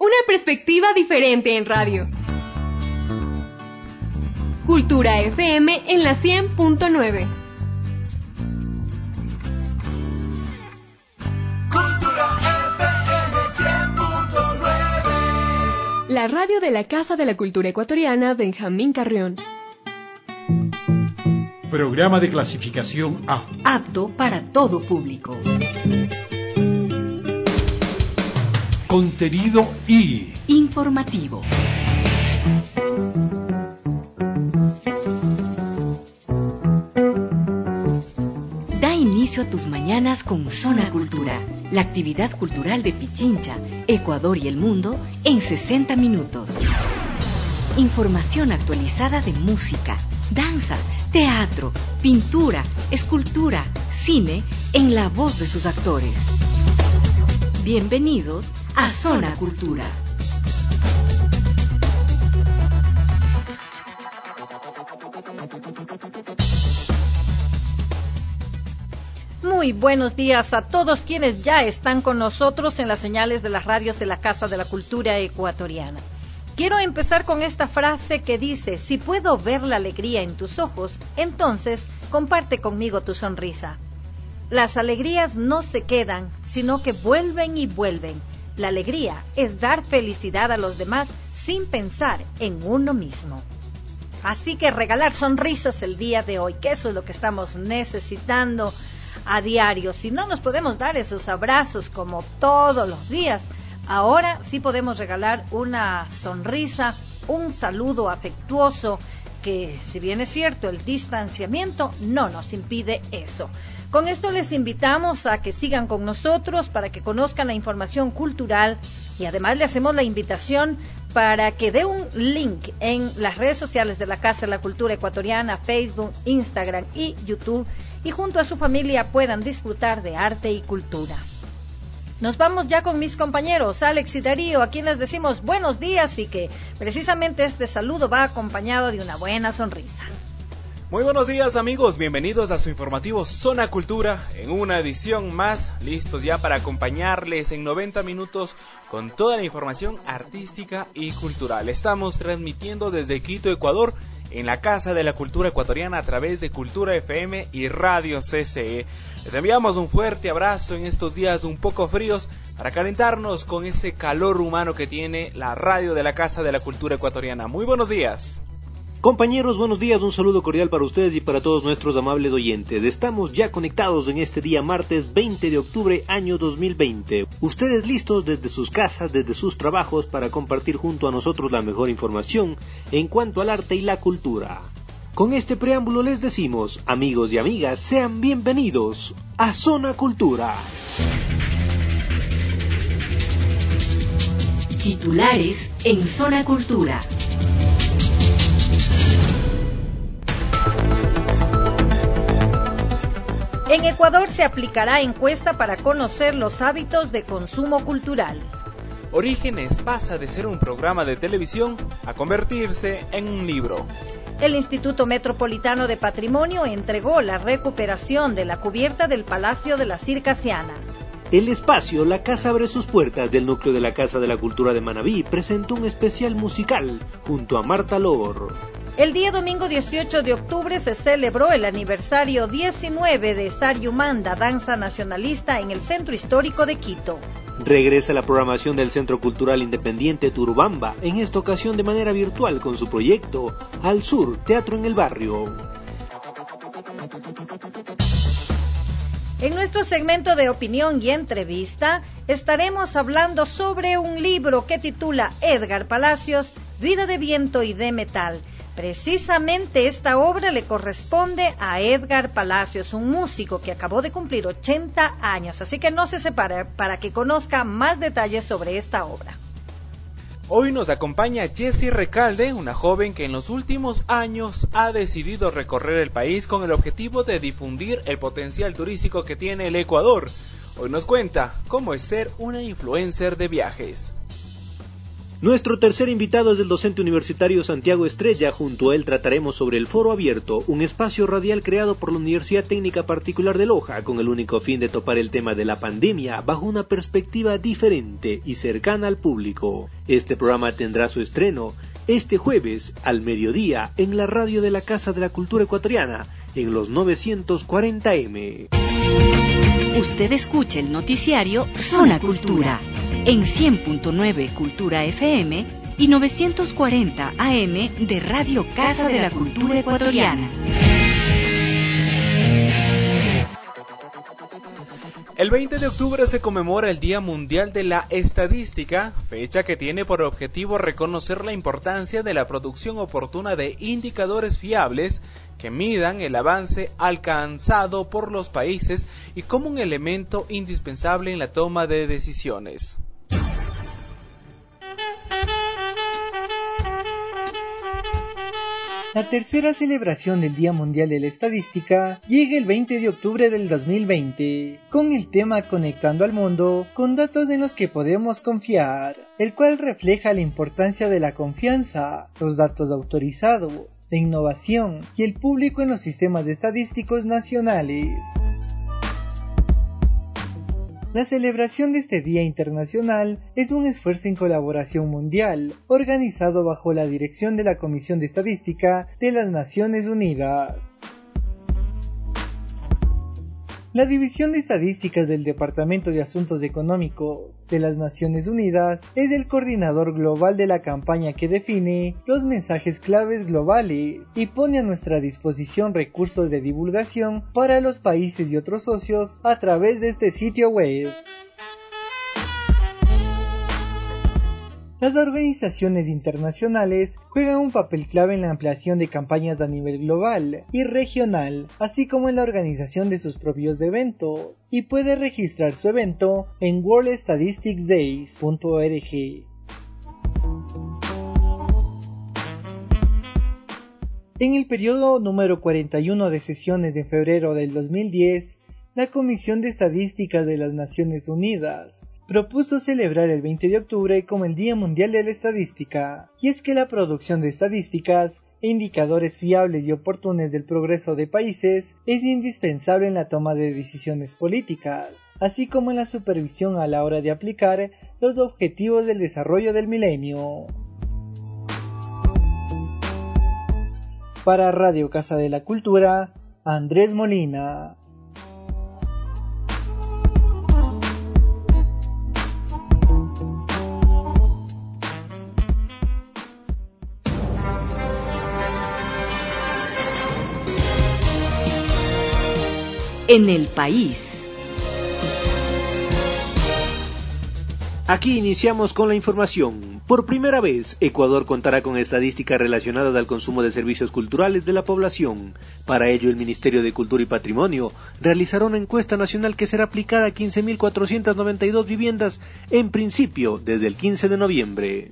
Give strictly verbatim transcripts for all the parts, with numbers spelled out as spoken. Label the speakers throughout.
Speaker 1: Una perspectiva diferente en radio. Cultura F M en la cien punto nueve.
Speaker 2: Cultura F M cien punto nueve.
Speaker 1: La radio de la Casa de la Cultura Ecuatoriana Benjamín Carrión.
Speaker 3: Programa de clasificación A.
Speaker 4: Apto para todo público.
Speaker 3: Contenido I.
Speaker 4: Informativo. Da inicio a tus mañanas con Zona Cultura, la actividad cultural de Pichincha, Ecuador y el mundo en sesenta minutos. Información actualizada de música, danza, teatro, pintura, escultura, cine, en la voz de sus actores. Bienvenidos a Zona Cultura.
Speaker 5: Muy buenos días a todos quienes ya están con nosotros en las señales de las radios de la Casa de la Cultura Ecuatoriana. Quiero empezar con esta frase que dice: si puedo ver la alegría en tus ojos, entonces comparte conmigo tu sonrisa. Las alegrías no se quedan, sino que vuelven y vuelven. La alegría es dar felicidad a los demás sin pensar en uno mismo. Así que regalar sonrisas el día de hoy, que eso es lo que estamos necesitando a diario. Si no nos podemos dar esos abrazos como todos los días, ahora sí podemos regalar una sonrisa, un saludo afectuoso, que si bien es cierto, el distanciamiento no nos impide eso. Con esto les invitamos a que sigan con nosotros para que conozcan la información cultural y además le hacemos la invitación para que dé un link en las redes sociales de la Casa de la Cultura Ecuatoriana, Facebook, Instagram y YouTube, y junto a su familia puedan disfrutar de arte y cultura. Nos vamos ya con mis compañeros Alex y Darío, a quienes decimos buenos días y que precisamente este saludo va acompañado de una buena sonrisa.
Speaker 6: Muy buenos días amigos, bienvenidos a su informativo Zona Cultura, en una edición más, listos ya para acompañarles en noventa minutos con toda la información artística y cultural. Estamos transmitiendo desde Quito, Ecuador, en la Casa de la Cultura Ecuatoriana a través de Cultura F M y Radio C C E. Les enviamos un fuerte abrazo en estos días un poco fríos para calentarnos con ese calor humano que tiene la radio de la Casa de la Cultura Ecuatoriana. Muy buenos días.
Speaker 7: Compañeros, buenos días, un saludo cordial para ustedes y para todos nuestros amables oyentes. Estamos ya conectados en este día martes veinte de octubre año dos mil veinte. Ustedes listos desde sus casas, desde sus trabajos para compartir junto a nosotros la mejor información en cuanto al arte y la cultura. Con este preámbulo les decimos, amigos y amigas, sean bienvenidos a Zona Cultura.
Speaker 4: Titulares en Zona Cultura.
Speaker 5: En Ecuador se aplicará encuesta para conocer los hábitos de consumo cultural.
Speaker 6: Orígenes pasa de ser un programa de televisión a convertirse en un libro.
Speaker 5: El Instituto Metropolitano de Patrimonio entregó la recuperación de la cubierta del Palacio de la Circasiana.
Speaker 7: El espacio La Casa abre sus puertas del núcleo de la Casa de la Cultura de Manabí presentó un especial musical junto a Marta Lor.
Speaker 5: El día domingo dieciocho de octubre se celebró el aniversario diecinueve de Saryumanda, danza nacionalista en el Centro Histórico de Quito.
Speaker 7: Regresa la programación del Centro Cultural Independiente Turubamba, en esta ocasión de manera virtual con su proyecto Al Sur, Teatro en el Barrio.
Speaker 5: En nuestro segmento de opinión y entrevista estaremos hablando sobre un libro que titula Edgar Palacios, Vida de Viento y de Metal. Precisamente esta obra le corresponde a Edgar Palacios, un músico que acabó de cumplir ochenta años, así que no se separe para que conozca más detalles sobre esta obra.
Speaker 6: Hoy nos acompaña Jessie Recalde, una joven que en los últimos años ha decidido recorrer el país con el objetivo de difundir el potencial turístico que tiene el Ecuador. Hoy nos cuenta cómo es ser una influencer de viajes.
Speaker 7: Nuestro tercer invitado es el docente universitario Santiago Estrella. Junto a él trataremos sobre el Foro Abierto, un espacio radial creado por la Universidad Técnica Particular de Loja con el único fin de topar el tema de la pandemia bajo una perspectiva diferente y cercana al público. Este programa tendrá su estreno este jueves al mediodía en la radio de la Casa de la Cultura Ecuatoriana en los novecientos cuarenta eme.
Speaker 4: Usted escucha el noticiario Zona Cultura en cien punto nueve Cultura F M y novecientos cuarenta A M de Radio Casa de la Cultura Ecuatoriana.
Speaker 6: El veinte de octubre se conmemora el Día Mundial de la Estadística, fecha que tiene por objetivo reconocer la importancia de la producción oportuna de indicadores fiables que midan el avance alcanzado por los países y como un elemento indispensable en la toma de decisiones.
Speaker 8: La tercera celebración del Día Mundial de la Estadística llega el veinte de octubre del dos mil veinte, con el tema Conectando al Mundo con datos en los que podemos confiar, el cual refleja la importancia de la confianza, los datos autorizados, la innovación y el público en los sistemas estadísticos nacionales. La celebración de este Día Internacional es un esfuerzo en colaboración mundial, organizado bajo la dirección de la Comisión de Estadística de las Naciones Unidas. La División de Estadísticas del Departamento de Asuntos Económicos de las Naciones Unidas es el coordinador global de la campaña que define los mensajes claves globales y pone a nuestra disposición recursos de divulgación para los países y otros socios a través de este sitio web. Las organizaciones internacionales juegan un papel clave en la ampliación de campañas a nivel global y regional, así como en la organización de sus propios eventos, y puede registrar su evento en world statistics days punto org. En el periodo número cuarenta y uno de sesiones de febrero del dos mil diez, la Comisión de Estadísticas de las Naciones Unidas propuso celebrar el veinte de octubre como el Día Mundial de la Estadística, y es que la producción de estadísticas e indicadores fiables y oportunos del progreso de países es indispensable en la toma de decisiones políticas, así como en la supervisión a la hora de aplicar los objetivos del desarrollo del milenio. Para Radio Casa de la Cultura, Andrés Molina.
Speaker 4: En el país.
Speaker 7: Aquí iniciamos con la información. Por primera vez, Ecuador contará con estadísticas relacionadas al consumo de servicios culturales de la población. Para ello, el Ministerio de Cultura y Patrimonio realizará una encuesta nacional que será aplicada a quince mil cuatrocientas noventa y dos viviendas, en principio desde el quince de noviembre.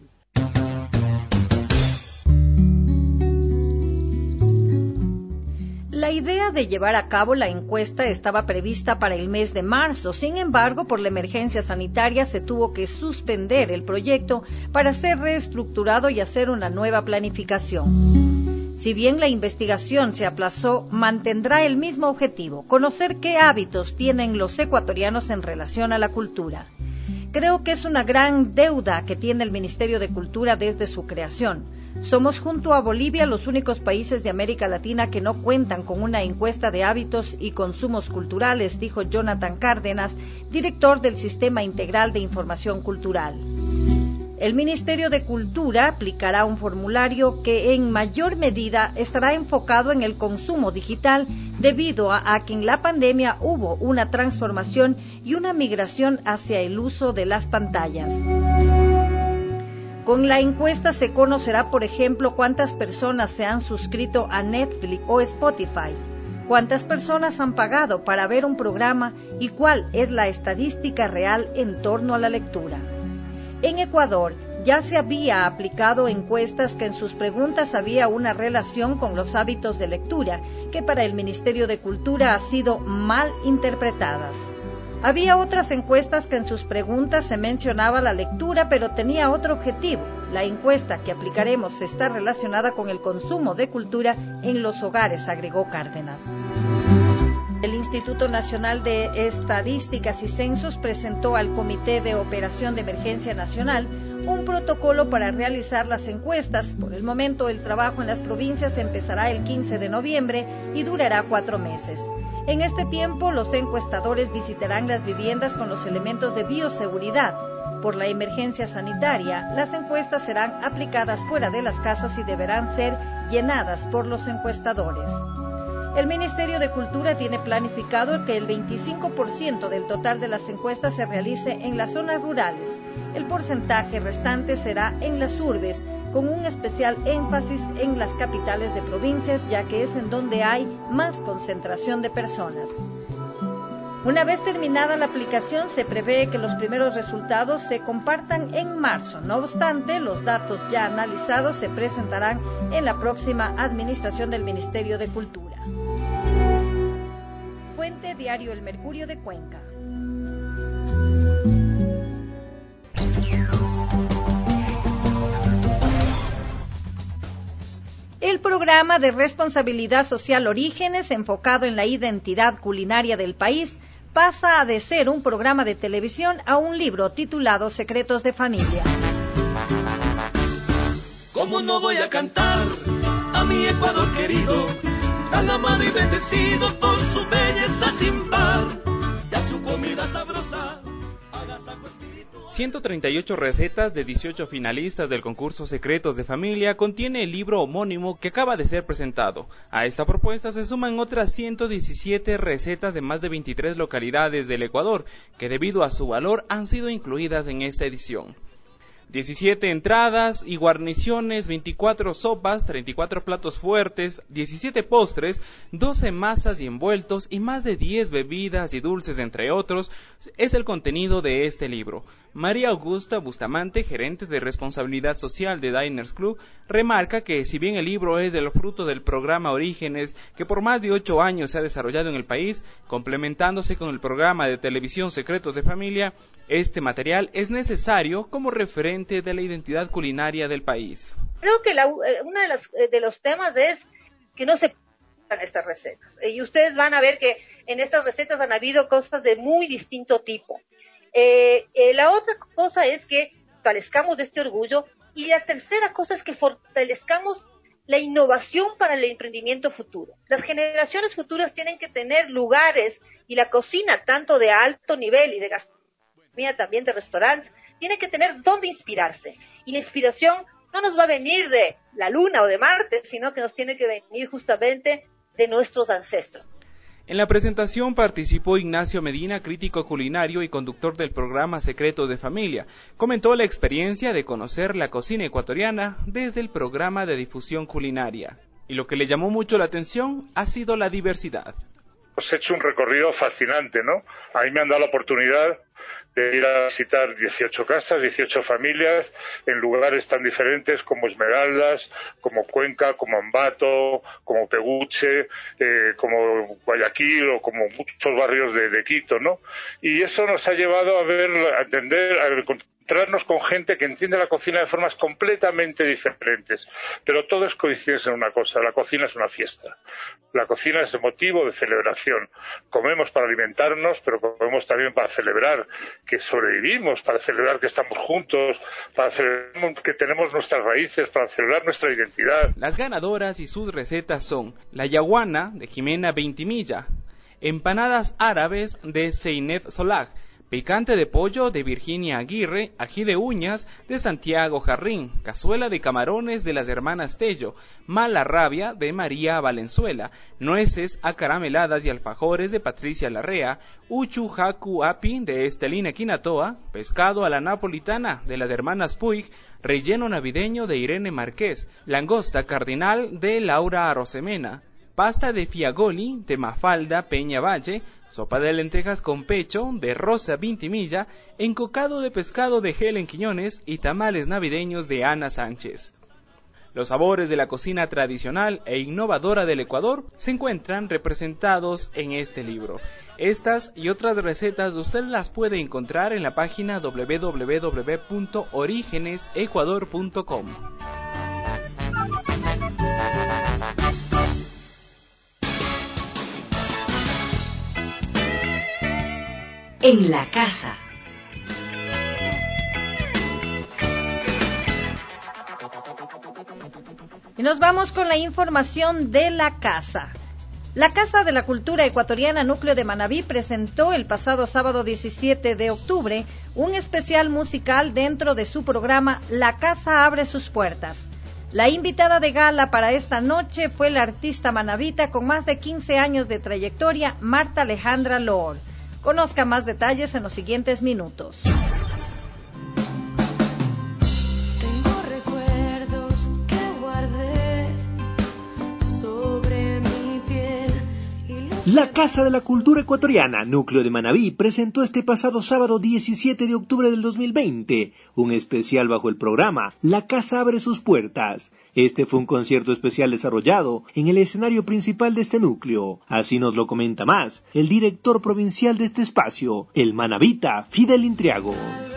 Speaker 5: La idea de llevar a cabo la encuesta estaba prevista para el mes de marzo, sin embargo, por la emergencia sanitaria se tuvo que suspender el proyecto para ser reestructurado y hacer una nueva planificación. Si bien la investigación se aplazó, mantendrá el mismo objetivo, conocer qué hábitos tienen los ecuatorianos en relación a la cultura. Creo que es una gran deuda que tiene el Ministerio de Cultura desde su creación. Somos junto a Bolivia los únicos países de América Latina que no cuentan con una encuesta de hábitos y consumos culturales, dijo Jonathan Cárdenas, director del Sistema Integral de Información Cultural. El Ministerio de Cultura aplicará un formulario que en mayor medida estará enfocado en el consumo digital debido a, a que en la pandemia hubo una transformación y una migración hacia el uso de las pantallas. Con la encuesta se conocerá, por ejemplo, cuántas personas se han suscrito a Netflix o Spotify, cuántas personas han pagado para ver un programa y cuál es la estadística real en torno a la lectura. En Ecuador ya se había aplicado encuestas que en sus preguntas había una relación con los hábitos de lectura, que para el Ministerio de Cultura ha sido mal interpretadas. Había otras encuestas que en sus preguntas se mencionaba la lectura, pero tenía otro objetivo. La encuesta que aplicaremos está relacionada con el consumo de cultura en los hogares, agregó Cárdenas. El Instituto Nacional de Estadísticas y Censos presentó al Comité de Operación de Emergencia Nacional un protocolo para realizar las encuestas. Por el momento, el trabajo en las provincias empezará el quince de noviembre y durará cuatro meses. En este tiempo, los encuestadores visitarán las viviendas con los elementos de bioseguridad. Por la emergencia sanitaria, las encuestas serán aplicadas fuera de las casas y deberán ser llenadas por los encuestadores. El Ministerio de Cultura tiene planificado que el veinticinco por ciento del total de las encuestas se realice en las zonas rurales. El porcentaje restante será en las urbes, con un especial énfasis en las capitales de provincias, ya que es en donde hay más concentración de personas. Una vez terminada la aplicación, se prevé que los primeros resultados se compartan en marzo. No obstante, los datos ya analizados se presentarán en la próxima administración del Ministerio de Cultura. Fuente: Diario El Mercurio de Cuenca. El programa de responsabilidad social Orígenes, enfocado en la identidad culinaria del país, pasa de ser un programa de televisión a un libro titulado Secretos de Familia.
Speaker 2: ¿Cómo no voy a cantar a mi Ecuador querido, tan amado y bendecido por su belleza sin par, y a su comida sabrosa?
Speaker 6: ciento treinta y ocho recetas de dieciocho finalistas del concurso Secretos de Familia contiene el libro homónimo que acaba de ser presentado. A esta propuesta se suman otras ciento diecisiete recetas de más de veintitrés localidades del Ecuador, que debido a su valor han sido incluidas en esta edición. diecisiete entradas y guarniciones, veinticuatro sopas, treinta y cuatro platos fuertes, diecisiete postres, doce masas y envueltos y más de diez bebidas y dulces, entre otros, es el contenido de este libro. María Augusta Bustamante, gerente de responsabilidad social de Diners Club, remarca que si bien el libro es del fruto del programa Orígenes, que por más de ocho años se ha desarrollado en el país, complementándose con el programa de televisión Secretos de Familia, este material es necesario como referente de la identidad culinaria del país.
Speaker 9: Creo que la, uno de los, de los temas es que no se pongan estas recetas. Y ustedes van a ver que en estas recetas han habido cosas de muy distinto tipo. Eh, eh, la otra cosa es que fortalezcamos de este orgullo, y la tercera cosa es que fortalezcamos la innovación para el emprendimiento futuro. Las generaciones futuras tienen que tener lugares, y la cocina, tanto de alto nivel y de gastronomía, también de restaurantes, tiene que tener dónde inspirarse. Y la inspiración no nos va a venir de la Luna o de Marte, sino que nos tiene que venir justamente de nuestros ancestros.
Speaker 6: En la presentación participó Ignacio Medina, crítico culinario y conductor del programa Secretos de Familia. Comentó la experiencia de conocer la cocina ecuatoriana desde el programa de difusión culinaria. Y lo que le llamó mucho la atención ha sido la diversidad.
Speaker 10: Hemos hecho un recorrido fascinante, ¿no? A mí me han dado la oportunidad de ir a visitar dieciocho casas, dieciocho familias, en lugares tan diferentes como Esmeraldas, como Cuenca, como Ambato, como Peguche, eh, como Guayaquil o como muchos barrios de, de Quito, ¿no? Y eso nos ha llevado a ver, a entender, a encontrarnos con gente que entiende la cocina de formas completamente diferentes. Pero todos coinciden en una cosa: la cocina es una fiesta. La cocina es motivo de celebración. Comemos para alimentarnos, pero comemos también para celebrar que sobrevivimos, para celebrar que estamos juntos, para celebrar que tenemos nuestras raíces, para celebrar nuestra identidad.
Speaker 6: Las ganadoras y sus recetas son la yaguana de Jimena Veintimilla, empanadas árabes de Zeynep Solag, picante de pollo de Virginia Aguirre, ají de uñas de Santiago Jarrín, cazuela de camarones de las hermanas Tello, mala rabia de María Valenzuela, nueces acarameladas y alfajores de Patricia Larrea, uchu jacu api de Estelina Quinatoa, pescado a la napolitana de las hermanas Puig, relleno navideño de Irene Márquez, langosta cardinal de Laura Arosemena, pasta de fiagoli de Mafalda Peña Valle, sopa de lentejas con pecho de Rosa Vintimilla, encocado de pescado de Helen Quiñones y tamales navideños de Ana Sánchez. Los sabores de la cocina tradicional e innovadora del Ecuador se encuentran representados en este libro. Estas y otras recetas usted las puede encontrar en la página doble u doble u doble u punto orígenes ecuador punto com.
Speaker 4: En la casa.
Speaker 5: Y nos vamos con la información de la casa. La Casa de la Cultura Ecuatoriana Núcleo de Manabí presentó el pasado sábado diecisiete de octubre un especial musical dentro de su programa La Casa abre sus puertas. La invitada de gala para esta noche fue la artista manabita con más de quince años de trayectoria, Marta Alejandra Loor. Conozca más detalles en los siguientes minutos.
Speaker 7: La Casa de la Cultura Ecuatoriana, Núcleo de Manabí, presentó este pasado sábado diecisiete de octubre del dos mil veinte un especial bajo el programa La Casa abre sus puertas. Este fue un concierto especial desarrollado en el escenario principal de este núcleo. Así nos lo comenta más el director provincial de este espacio, el manabita Fidel Intriago.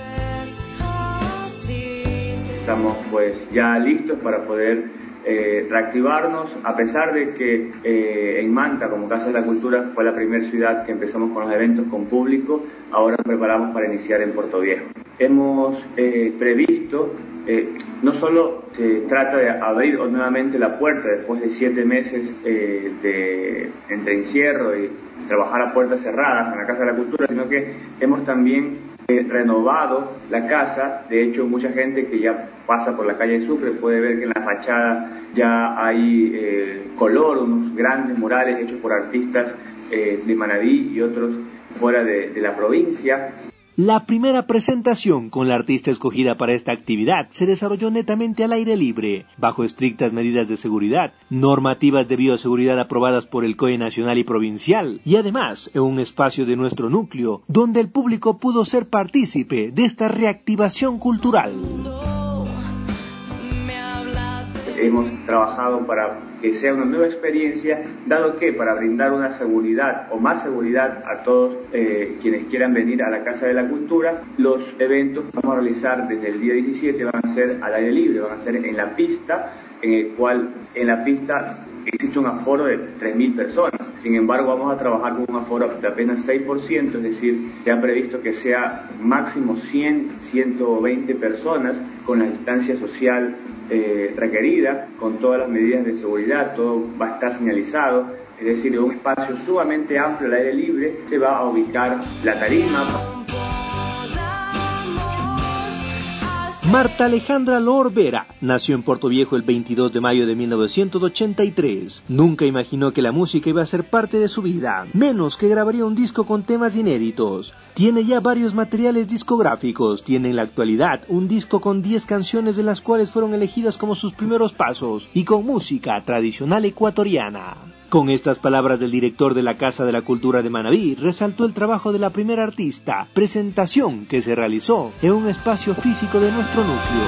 Speaker 11: Estamos pues ya listos para poder Eh, reactivarnos, a pesar de que eh, en Manta, como Casa de la Cultura, fue la primera ciudad que empezamos con los eventos con público. Ahora nos preparamos para iniciar en Puerto Viejo. Hemos eh, previsto, eh, no solo se trata de abrir nuevamente la puerta después de siete meses eh, de entre encierro y trabajar a puertas cerradas en la Casa de la Cultura, sino que hemos también Eh, renovado la casa. De hecho, mucha gente que ya pasa por la calle de Sucre puede ver que en la fachada ya hay eh, color, unos grandes murales hechos por artistas eh, de Manabí y otros fuera de, de la provincia.
Speaker 7: La primera presentación con la artista escogida para esta actividad se desarrolló netamente al aire libre, bajo estrictas medidas de seguridad, normativas de bioseguridad aprobadas por el C O E nacional y provincial, y además en un espacio de nuestro núcleo, donde el público pudo ser partícipe de esta reactivación cultural.
Speaker 11: Hemos trabajado para que sea una nueva experiencia, dado que para brindar una seguridad o más seguridad a todos eh, quienes quieran venir a la Casa de la Cultura, los eventos que vamos a realizar desde el día diecisiete van a ser al aire libre, van a ser en la pista, en el cual en la pista existe un aforo de tres mil personas. Sin embargo, vamos a trabajar con un aforo de apenas seis por ciento, es decir, se ha previsto que sea máximo cien, ciento veinte personas con la distancia social eh, requerida, con todas las medidas de seguridad, todo va a estar señalizado, es decir, en un espacio sumamente amplio al aire libre se va a ubicar la tarima.
Speaker 7: Marta Alejandra Loor Vera nació en Puerto Viejo el veintidós de mayo de mil novecientos ochenta y tres. Nunca imaginó que la música iba a ser parte de su vida, menos que grabaría un disco con temas inéditos. Tiene ya varios materiales discográficos, tiene en la actualidad un disco con diez canciones de las cuales fueron elegidas como sus primeros pasos y con música tradicional ecuatoriana. Con estas palabras del director de la Casa de la Cultura de Manabí, resaltó el trabajo de la primera artista, presentación que se realizó en un espacio físico de nuestro núcleo.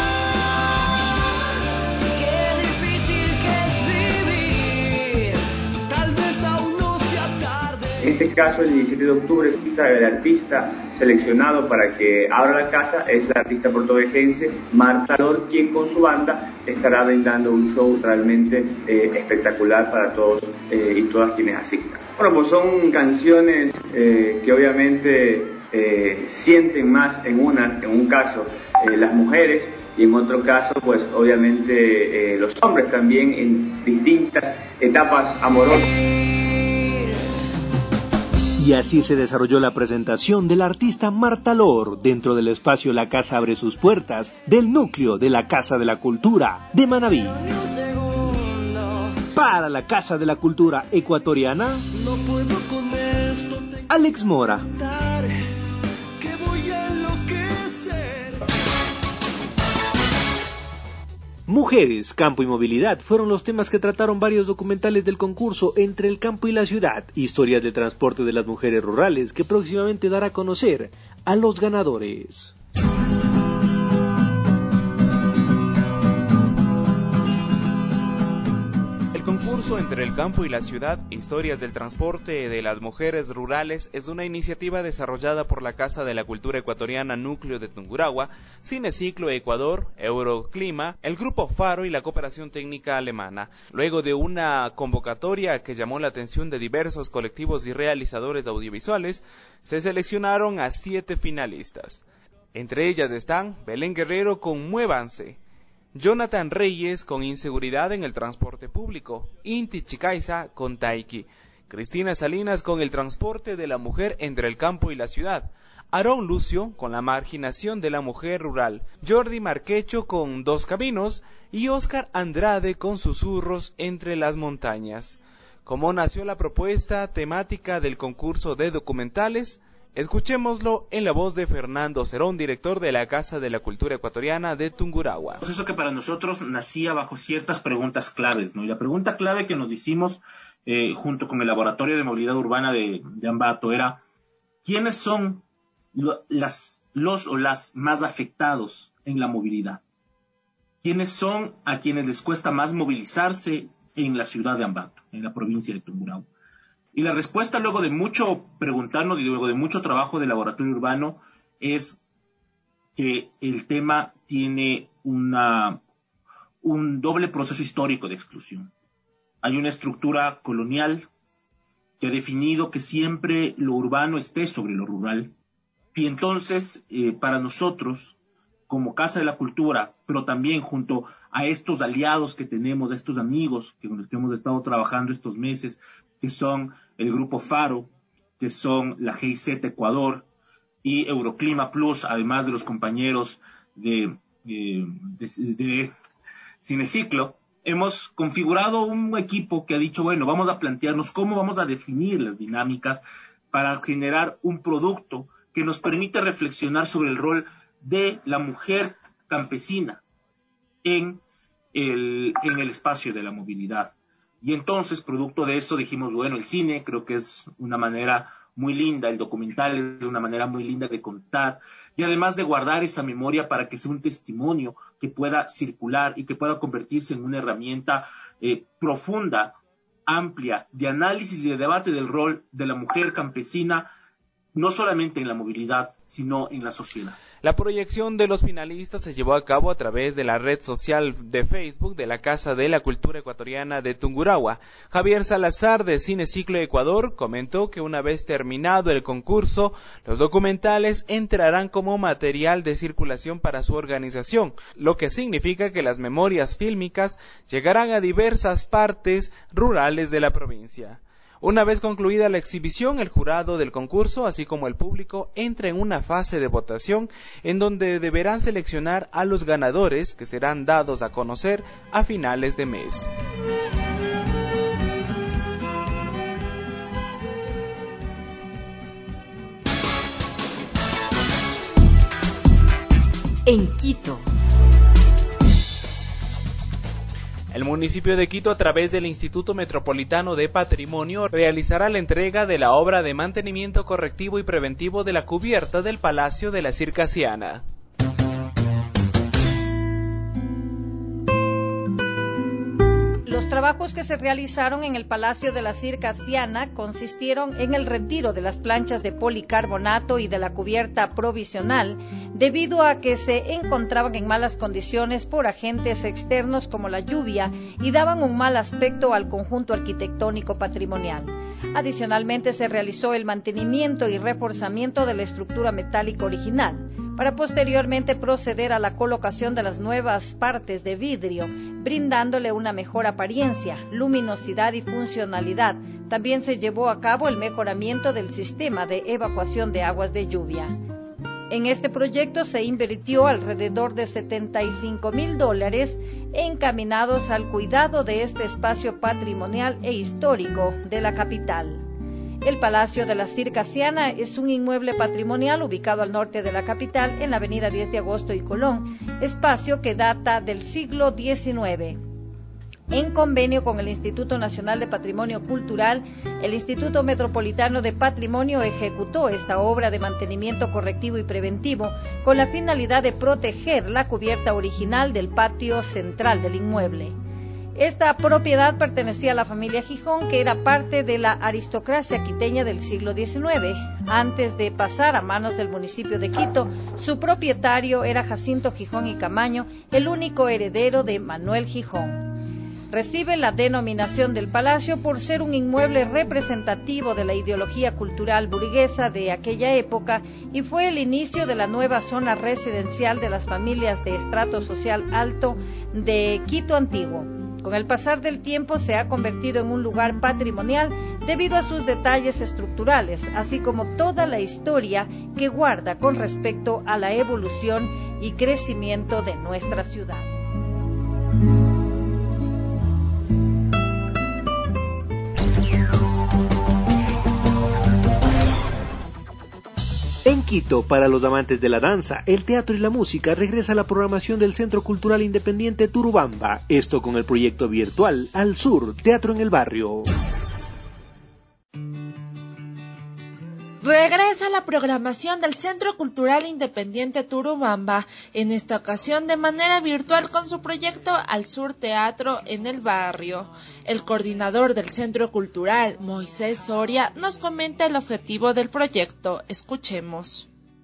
Speaker 11: En este caso, el diecisiete de octubre, el artista seleccionado para que abra la casa es la artista puertovejense Marta Loor, quien con su banda estará brindando un show realmente eh, espectacular para todos eh, y todas quienes asistan. Bueno, pues son canciones eh, que obviamente eh, sienten más en una, en un caso eh, las mujeres, y en otro caso, pues obviamente eh, los hombres también en distintas etapas amorosas.
Speaker 7: Y así se desarrolló la presentación de la artista Marta Loor dentro del espacio La Casa abre sus puertas del núcleo de la Casa de la Cultura de Manabí. Para la Casa de la Cultura Ecuatoriana, Alex Mora. Mujeres, campo y movilidad fueron los temas que trataron varios documentales del concurso Entre el campo y la ciudad, historias de transporte de las mujeres rurales que próximamente dará a conocer a los ganadores.
Speaker 6: El concurso concurso entre el campo y la ciudad, historias del transporte de las mujeres rurales, es una iniciativa desarrollada por la Casa de la Cultura Ecuatoriana Núcleo de Tungurahua, Cineciclo Ecuador, Euroclima, el Grupo Faro y la Cooperación Técnica Alemana. Luego de una convocatoria que llamó la atención de diversos colectivos y realizadores audiovisuales, se seleccionaron a siete finalistas. Entre ellas están Belén Guerrero con Muévanse, Jonathan Reyes con Inseguridad en el Transporte Público, Inti Chicaiza con Taiki, Cristina Salinas con El Transporte de la Mujer entre el Campo y la Ciudad, Aarón Lucio con La Marginación de la Mujer Rural, Jordi Marquecho con Dos Caminos y Oscar Andrade con Susurros entre las Montañas. ¿Cómo nació la propuesta temática del concurso de documentales? Escuchémoslo en la voz de Fernando Cerón, director de la Casa de la Cultura Ecuatoriana de Tungurahua.
Speaker 12: Un proceso que para nosotros nacía bajo ciertas preguntas claves, ¿no? Y la pregunta clave que nos hicimos eh, junto con el Laboratorio de Movilidad Urbana de, de Ambato era: ¿quiénes son lo, las, los o las más afectados en la movilidad? ¿Quiénes son a quienes les cuesta más movilizarse en la ciudad de Ambato, en la provincia de Tungurahua? Y la respuesta, luego de mucho preguntarnos y luego de mucho trabajo de laboratorio urbano, es que el tema tiene una, un doble proceso histórico de exclusión. Hay una estructura colonial que ha definido que siempre lo urbano esté sobre lo rural. Y entonces, eh, para nosotros, como Casa de la Cultura, pero también junto a estos aliados que tenemos, a estos amigos que, con los que hemos estado trabajando estos meses, que son el Grupo Faro, que son la G I Z Ecuador y Euroclima Plus, además de los compañeros de, de, de, de Cineciclo, hemos configurado un equipo que ha dicho, bueno, vamos a plantearnos cómo vamos a definir las dinámicas para generar un producto que nos permita reflexionar sobre el rol de la mujer campesina en el, en el espacio de la movilidad. Y entonces, producto de eso, dijimos, bueno, el cine creo que es una manera muy linda, el documental es una manera muy linda de contar, y además de guardar esa memoria para que sea un testimonio que pueda circular y que pueda convertirse en una herramienta eh, profunda, amplia, de análisis y de debate del rol de la mujer campesina, no solamente en la movilidad, sino en la sociedad.
Speaker 6: La proyección de los finalistas se llevó a cabo a través de la red social de Facebook de la Casa de la Cultura Ecuatoriana de Tungurahua. Javier Salazar de Cineciclo Ecuador comentó que una vez terminado el concurso, los documentales entrarán como material de circulación para su organización, lo que significa que las memorias fílmicas llegarán a diversas partes rurales de la provincia. Una vez concluida la exhibición, el jurado del concurso, así como el público, entra en una fase de votación en donde deberán seleccionar a los ganadores que serán dados a conocer a finales de mes.
Speaker 4: En Quito.
Speaker 6: El municipio de Quito, a través del Instituto Metropolitano de Patrimonio, realizará la entrega de la obra de mantenimiento correctivo y preventivo de la cubierta del Palacio de la Circasiana.
Speaker 5: Los trabajos que se realizaron en el Palacio de la Circasiana consistieron en el retiro de las planchas de policarbonato y de la cubierta provisional, debido a que se encontraban en malas condiciones por agentes externos como la lluvia y daban un mal aspecto al conjunto arquitectónico patrimonial. Adicionalmente, se realizó el mantenimiento y reforzamiento de la estructura metálica original, para posteriormente proceder a la colocación de las nuevas partes de vidrio, brindándole una mejor apariencia, luminosidad y funcionalidad. También se llevó a cabo el mejoramiento del sistema de evacuación de aguas de lluvia. En este proyecto se invirtió alrededor de setenta y cinco mil dólares encaminados al cuidado de este espacio patrimonial e histórico de la capital. El Palacio de la Circasiana es un inmueble patrimonial ubicado al norte de la capital, en la avenida diez de agosto y Colón, espacio que data del siglo diecinueve. En convenio con el Instituto Nacional de Patrimonio Cultural, el Instituto Metropolitano de Patrimonio ejecutó esta obra de mantenimiento correctivo y preventivo con la finalidad de proteger la cubierta original del patio central del inmueble. Esta propiedad pertenecía a la familia Gijón, que era parte de la aristocracia quiteña del siglo diecinueve. Antes de pasar a manos del municipio de Quito, su propietario era Jacinto Gijón y Camaño, el único heredero de Manuel Gijón. Recibe la denominación del palacio por ser un inmueble representativo de la ideología cultural burguesa de aquella época y fue el inicio de la nueva zona residencial de las familias de estrato social alto de Quito antiguo. Con el pasar del tiempo se ha convertido en un lugar patrimonial debido a sus detalles estructurales, así como toda la historia que guarda con respecto a la evolución y crecimiento de nuestra ciudad.
Speaker 7: En Quito, para los amantes de la danza, el teatro y la música, regresa la programación del Centro Cultural Independiente Turubamba, esto con el proyecto virtual Al Sur, Teatro en el Barrio.
Speaker 13: Regresa la programación del Centro Cultural Independiente Turubamba, en esta ocasión de manera virtual con su proyecto Al Sur Teatro en el Barrio. El coordinador del Centro Cultural, Moisés Soria, nos comenta el objetivo del proyecto. Escuchemos.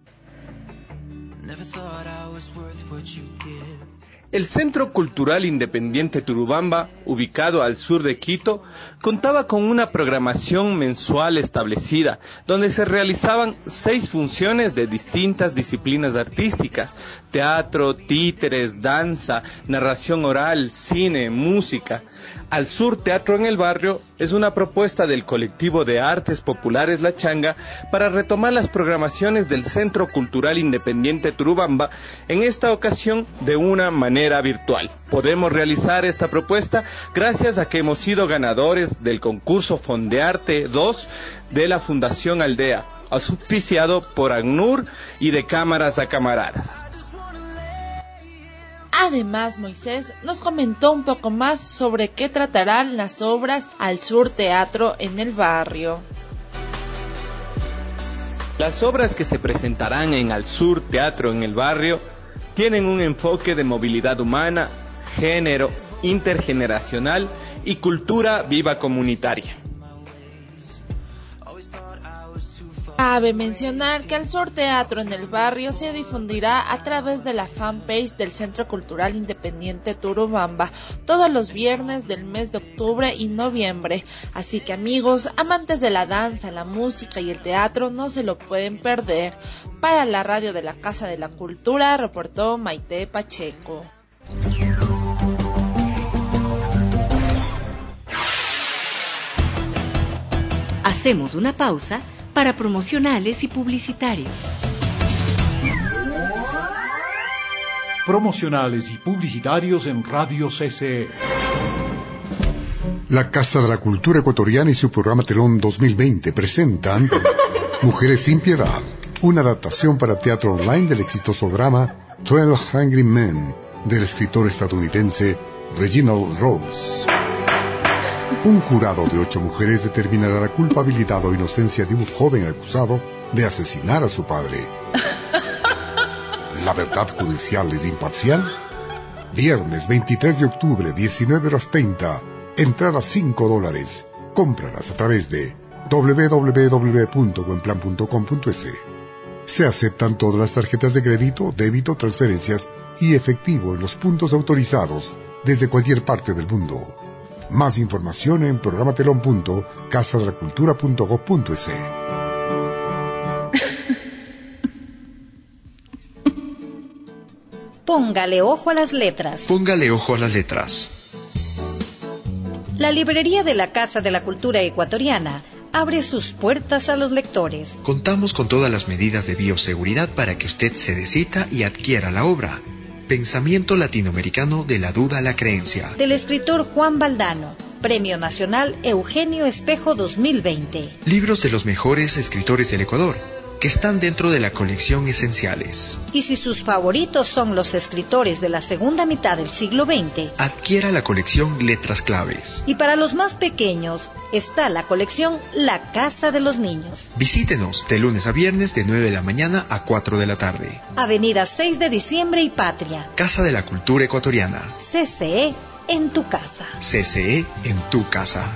Speaker 14: El Centro Cultural Independiente Turubamba, ubicado al sur de Quito, contaba con una programación mensual establecida, donde se realizaban seis funciones de distintas disciplinas artísticas: teatro, títeres, danza, narración oral, cine, música. Al Sur Teatro en el Barrio es una propuesta del colectivo de artes populares La Changa para retomar las programaciones del Centro Cultural Independiente Turubamba, en esta ocasión de una manera virtual. Podemos realizar esta propuesta gracias a que hemos sido ganadores del concurso Fondearte dos de la Fundación Aldea, auspiciado por ACNUR y de Cámaras a Camaradas.
Speaker 13: Además, Moisés nos comentó un poco más sobre qué tratarán las obras Al Sur Teatro en el Barrio.
Speaker 14: Las obras que se presentarán en Al Sur Teatro en el Barrio tienen un enfoque de movilidad humana, género, intergeneracional y cultura viva comunitaria.
Speaker 13: Cabe mencionar que Al Sur Teatro en el Barrio se difundirá a través de la fanpage del Centro Cultural Independiente Turubamba todos los viernes del mes de octubre y noviembre. Así que, amigos, amantes de la danza, la música y el teatro, no se lo pueden perder. Para la radio de la Casa de la Cultura, reportó Maite Pacheco.
Speaker 4: Hacemos una pausa para promocionales y publicitarios.
Speaker 3: Promocionales y publicitarios en Radio C C E.
Speaker 15: La Casa de la Cultura Ecuatoriana y su programa Telón dos mil veinte presentan Mujeres sin Piedad, una adaptación para teatro online del exitoso drama Twelve Hungry Men del escritor estadounidense Reginald Rose. Un jurado de ocho mujeres determinará la culpabilidad o inocencia de un joven acusado de asesinar a su padre. ¿La verdad judicial es imparcial? Viernes veintitrés de octubre, diecinueve horas treinta. Entrada cinco dólares. Cómpralas a través de doble u doble u doble u punto buenplan punto com punto es. Se aceptan todas las tarjetas de crédito, débito, transferencias y efectivo en los puntos autorizados desde cualquier parte del mundo. Más información en programatelón punto casa de la cultura punto gob punto es.
Speaker 5: Póngale ojo a las letras.
Speaker 16: Póngale ojo a las letras.
Speaker 5: La librería de la Casa de la Cultura Ecuatoriana abre sus puertas a los lectores.
Speaker 16: Contamos con todas las medidas de bioseguridad para que usted se dé cita y adquiera la obra Pensamiento Latinoamericano de la Duda a la Creencia,
Speaker 5: del escritor Juan Valdano, Premio Nacional Eugenio Espejo dos mil veinte.
Speaker 16: Libros de los mejores escritores del Ecuador, que están dentro de la colección Esenciales.
Speaker 5: Y si sus favoritos son los escritores de la segunda mitad del siglo veinte,
Speaker 16: adquiera la colección Letras Claves.
Speaker 5: Y para los más pequeños está la colección La Casa de los Niños.
Speaker 16: Visítenos de lunes a viernes de nueve de la mañana a cuatro de la tarde.
Speaker 5: Avenida seis de diciembre y Patria.
Speaker 16: Casa de la Cultura Ecuatoriana.
Speaker 5: C C E en tu casa.
Speaker 16: C C E en tu casa.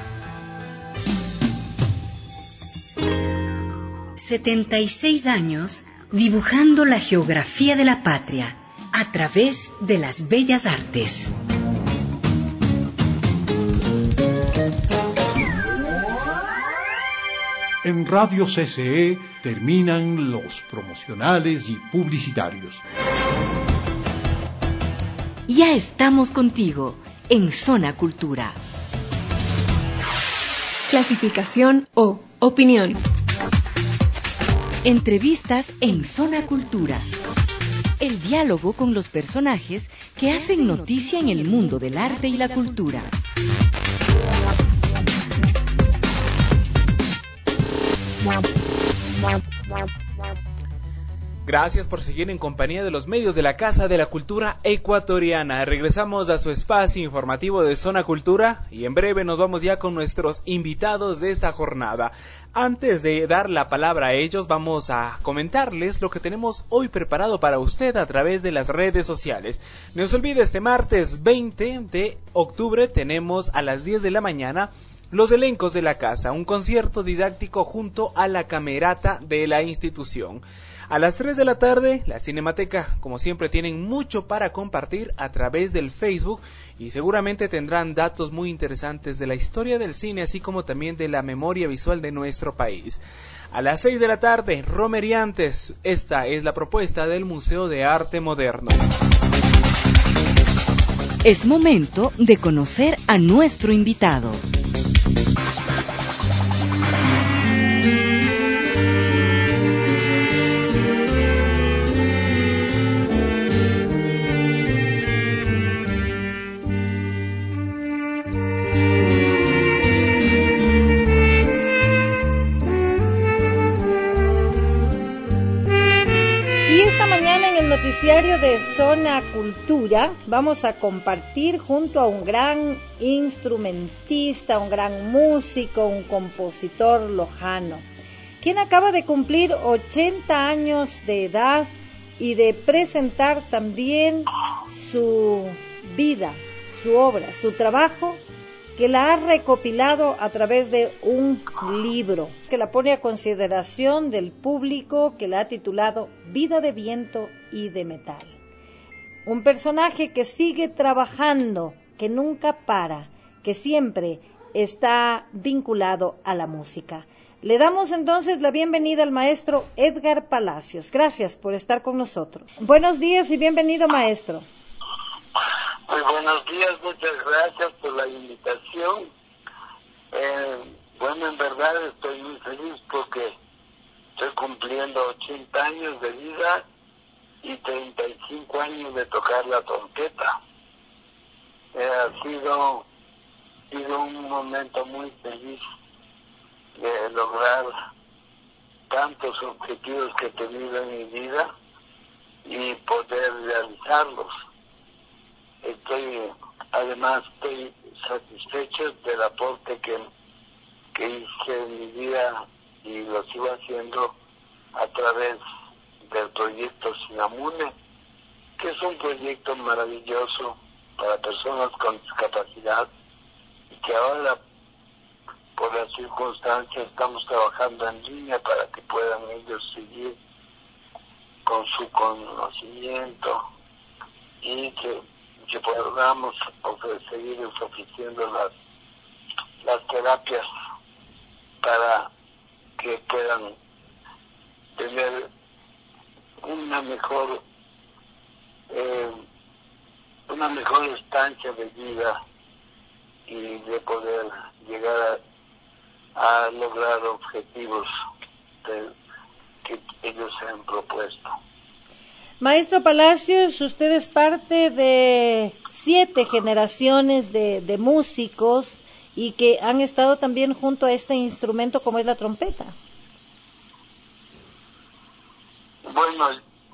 Speaker 4: setenta y seis años dibujando la geografía de la patria a través de las bellas artes.
Speaker 3: En Radio C C E terminan los promocionales y publicitarios.
Speaker 4: Ya estamos contigo en Zona Cultura.
Speaker 1: Clasificación O. Opinión.
Speaker 4: Entrevistas en Zona Cultura. El diálogo con los personajes que hacen noticia en el mundo del arte y la cultura.
Speaker 6: Gracias por seguir en compañía de los medios de la Casa de la Cultura Ecuatoriana. Regresamos a su espacio informativo de Zona Cultura y en breve nos vamos ya con nuestros invitados de esta jornada. Antes de dar la palabra a ellos, vamos a comentarles lo que tenemos hoy preparado para usted a través de las redes sociales. No se olvide, este martes veinte de octubre tenemos a las diez de la mañana Los Elencos de la Casa, un concierto didáctico junto a la camerata de la institución. A las tres de la tarde, la Cinemateca, como siempre, tienen mucho para compartir a través del Facebook y seguramente tendrán datos muy interesantes de la historia del cine, así como también de la memoria visual de nuestro país. A las seis de la tarde, Romeriantes, esta es la propuesta del Museo de Arte Moderno.
Speaker 4: Es momento de conocer a nuestro invitado.
Speaker 5: Noticiario de Zona Cultura vamos a compartir junto a un gran instrumentista, un gran músico, un compositor lojano, quien acaba de cumplir ochenta años de edad y de presentar también su vida, su obra, su trabajo, que la ha recopilado a través de un libro que la pone a consideración del público, que la ha titulado Vida de Viento y de Metal. Un personaje que sigue trabajando, que nunca para, que siempre está vinculado a la música. Le damos entonces la bienvenida al maestro Edgar Palacios. Gracias por estar con nosotros. Buenos días y bienvenido, maestro.
Speaker 17: Muy buenos días, muchas gracias por la invitación. Eh, bueno, en verdad estoy muy feliz porque estoy cumpliendo ochenta años de vida y treinta y cinco años de tocar la trompeta. Eh, ha sido, sido un momento muy feliz de lograr tantos objetivos que he tenido en mi vida y poder realizarlos. Estoy, además estoy satisfecho del aporte que, que hice en mi vida y lo sigo haciendo a través del proyecto Sinamune, que es un proyecto maravilloso para personas con discapacidad y que ahora, por las circunstancias, estamos trabajando en línea para que puedan ellos seguir con su conocimiento y que que podamos seguir ofreciendo las, las terapias para que puedan tener una mejor eh, una mejor estancia de vida y de poder llegar a, a lograr objetivos de, que ellos se han propuesto.
Speaker 5: Maestro Palacios, usted es parte de siete generaciones de, de músicos y que han estado también junto a este instrumento como es la trompeta.
Speaker 17: Bueno,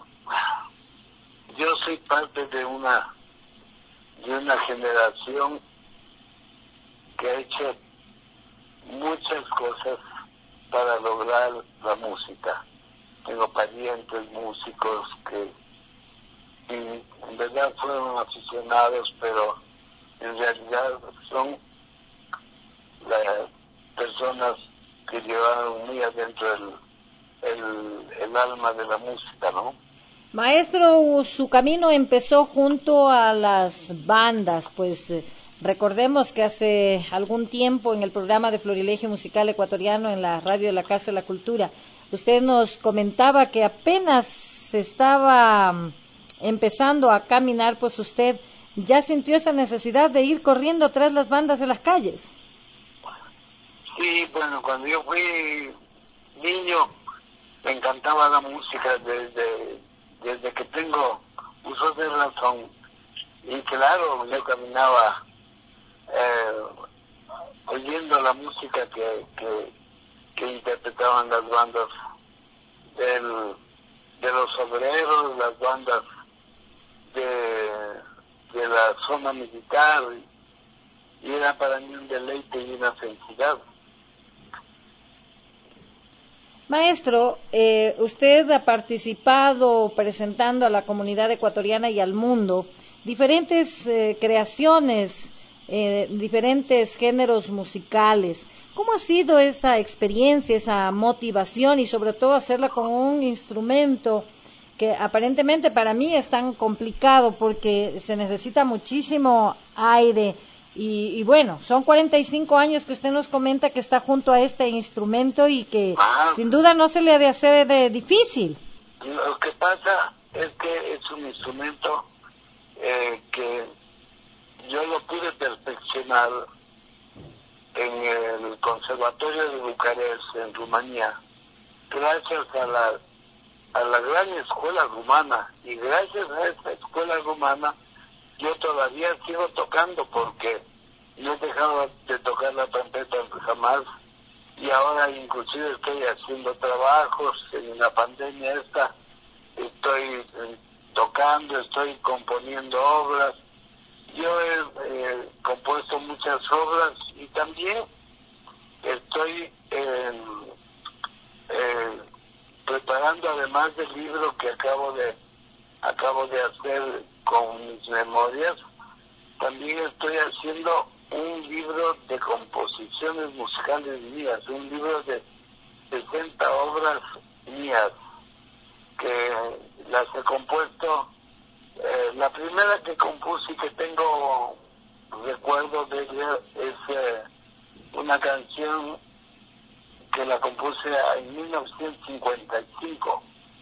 Speaker 17: yo soy parte de una de una generación que ha hecho muchas cosas para lograr la música. Tengo parientes músicos que y en verdad fueron aficionados, pero en realidad son las personas que llevaron muy adentro el, el, el alma de la música, ¿no?
Speaker 5: Maestro, su camino empezó junto a las bandas, pues eh, recordemos que hace algún tiempo en el programa de Florilegio Musical Ecuatoriano en la radio de la Casa de la Cultura, usted nos comentaba que apenas se estaba um, empezando a caminar, pues usted ya sintió esa necesidad de ir corriendo tras las bandas de las calles.
Speaker 17: Sí, bueno, cuando yo fui niño me encantaba la música desde, desde que tengo uso de razón. Y claro, yo caminaba eh, oyendo la música que, que, que interpretaban las bandas del, de los obreros, las bandas de, de la zona militar, y era para mí un deleite y una felicidad.
Speaker 5: Maestro, eh, usted ha participado presentando a la comunidad ecuatoriana y al mundo diferentes eh, creaciones, eh, diferentes géneros musicales. ¿Cómo ha sido esa experiencia, esa motivación y sobre todo hacerla con un instrumento que aparentemente para mí es tan complicado porque se necesita muchísimo aire? Y, y bueno, son cuarenta y cinco años que usted nos comenta que está junto a este instrumento y que ah. sin duda no se le ha de hacer de difícil.
Speaker 17: Lo que pasa es que es un instrumento eh, que yo lo pude perfeccionar en el Conservatorio de Bucarest, en Rumanía, gracias a la, a la gran escuela rumana. Y gracias a esa escuela rumana yo todavía sigo tocando, porque no he dejado de tocar la trompeta jamás, y ahora inclusive estoy haciendo trabajos en la pandemia esta, estoy eh, tocando, estoy componiendo obras. Yo he eh, compuesto muchas obras y también estoy eh, eh, preparando, además del libro que acabo de acabo de hacer con mis memorias, también estoy haciendo un libro de composiciones musicales mías, un libro de sesenta obras mías que las he compuesto. Eh, la primera que compuse y que tengo recuerdo de ella es eh, una canción que la compuse en mil novecientos cincuenta y cinco.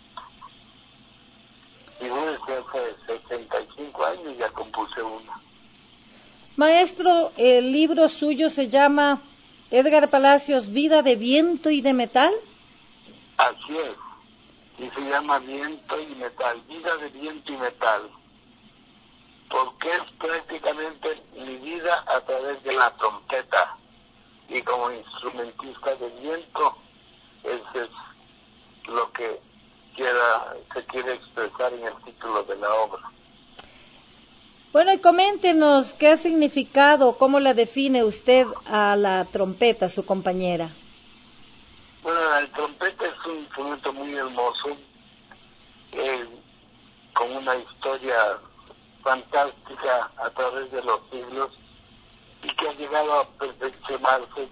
Speaker 17: Y desde hace sesenta y cinco años ya compuse una.
Speaker 5: Maestro, el libro suyo se llama Edgar Palacios, Vida de Viento y de Metal.
Speaker 17: Así es, y se llama Viento y Metal, Vida de Viento y Metal, porque es prácticamente mi vida a través de la trompeta, y como instrumentista de viento, eso es lo que quiera, se quiere expresar en el título de la obra.
Speaker 5: Bueno, y coméntenos qué ha significado, cómo la define usted a la trompeta, su compañera.
Speaker 17: Bueno, la trompeta es un instrumento muy hermoso, eh, con una historia fantástica a través de los siglos, y que ha llegado a perfeccionarse,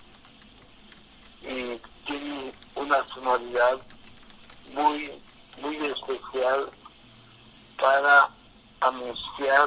Speaker 17: y tiene una sonoridad muy, muy especial para anunciar,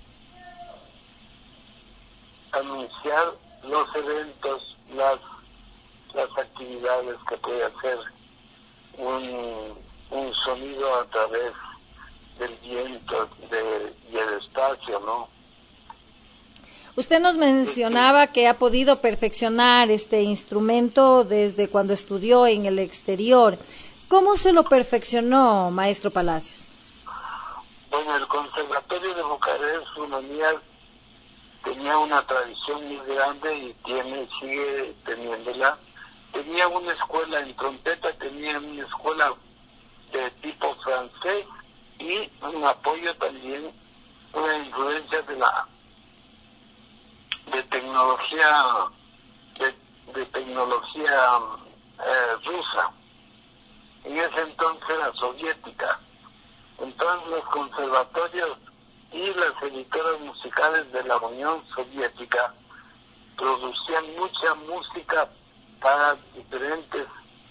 Speaker 17: anunciar los eventos, las, las actividades que puede hacer un, un sonido a través del viento de, y el espacio, ¿no?
Speaker 5: Usted nos mencionaba que ha podido perfeccionar este instrumento desde cuando estudió en el exterior. ¿Cómo se lo perfeccionó, maestro Palacios?
Speaker 17: Bueno, el Conservatorio de Bucarest, Rumanía, tenía una tradición muy grande y tiene, sigue teniéndola. Tenía una escuela en trompeta, tenía una escuela de tipo francés y un apoyo también, una influencia de la de tecnología de, de tecnología eh, rusa. En ese entonces era soviética. Entonces los conservatorios y las editoras musicales de la Unión Soviética producían mucha música para diferentes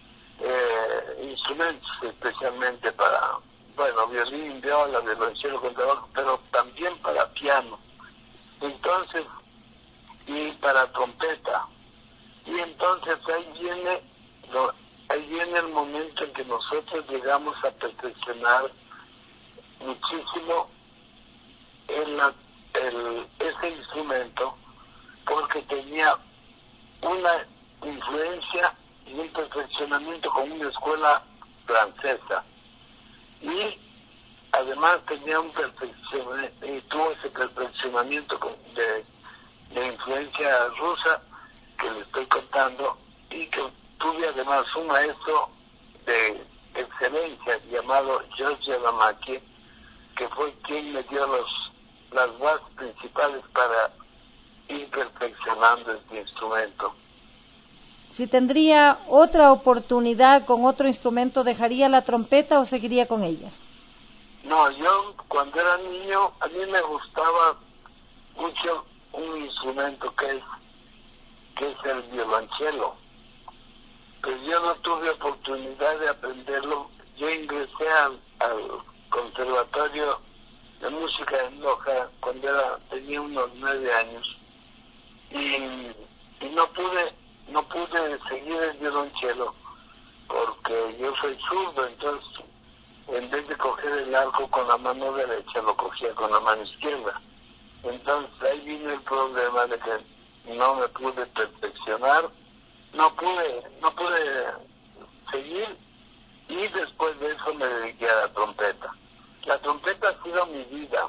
Speaker 17: eh, instrumentos, especialmente para, bueno, violín, viola, violonchelo, contrabajo, pero también para piano. Entonces, y para trompeta. Y entonces ahí viene, lo, ahí viene el momento en que nosotros llegamos a perfeccionar muchísimo el, el, ese instrumento, porque tenía una influencia y un perfeccionamiento con una escuela francesa, y además tenía un perfeccionamiento, y tuvo ese perfeccionamiento con, de, de influencia rusa que le estoy contando, y que tuve además un maestro de excelencia llamado George Adamaki, que fue quien me dio los, las bases principales para ir perfeccionando este instrumento.
Speaker 5: Si tendría otra oportunidad con otro instrumento, ¿dejaría la trompeta o seguiría con ella?
Speaker 17: No, yo cuando era niño, a mí me gustaba mucho un instrumento que es, que es el violonchelo. Pero yo no tuve oportunidad de aprenderlo. Yo ingresé al, al Conservatorio de Música en Loja cuando era, tenía unos nueve años. Y, y no pude no pude seguir el violonchelo porque yo soy zurdo, entonces en vez de coger el arco con la mano derecha lo cogía con la mano izquierda. Entonces ahí vino el problema de que no me pude perfeccionar, no pude no pude seguir, y después de eso me dediqué a la trompeta. La trompeta ha sido mi vida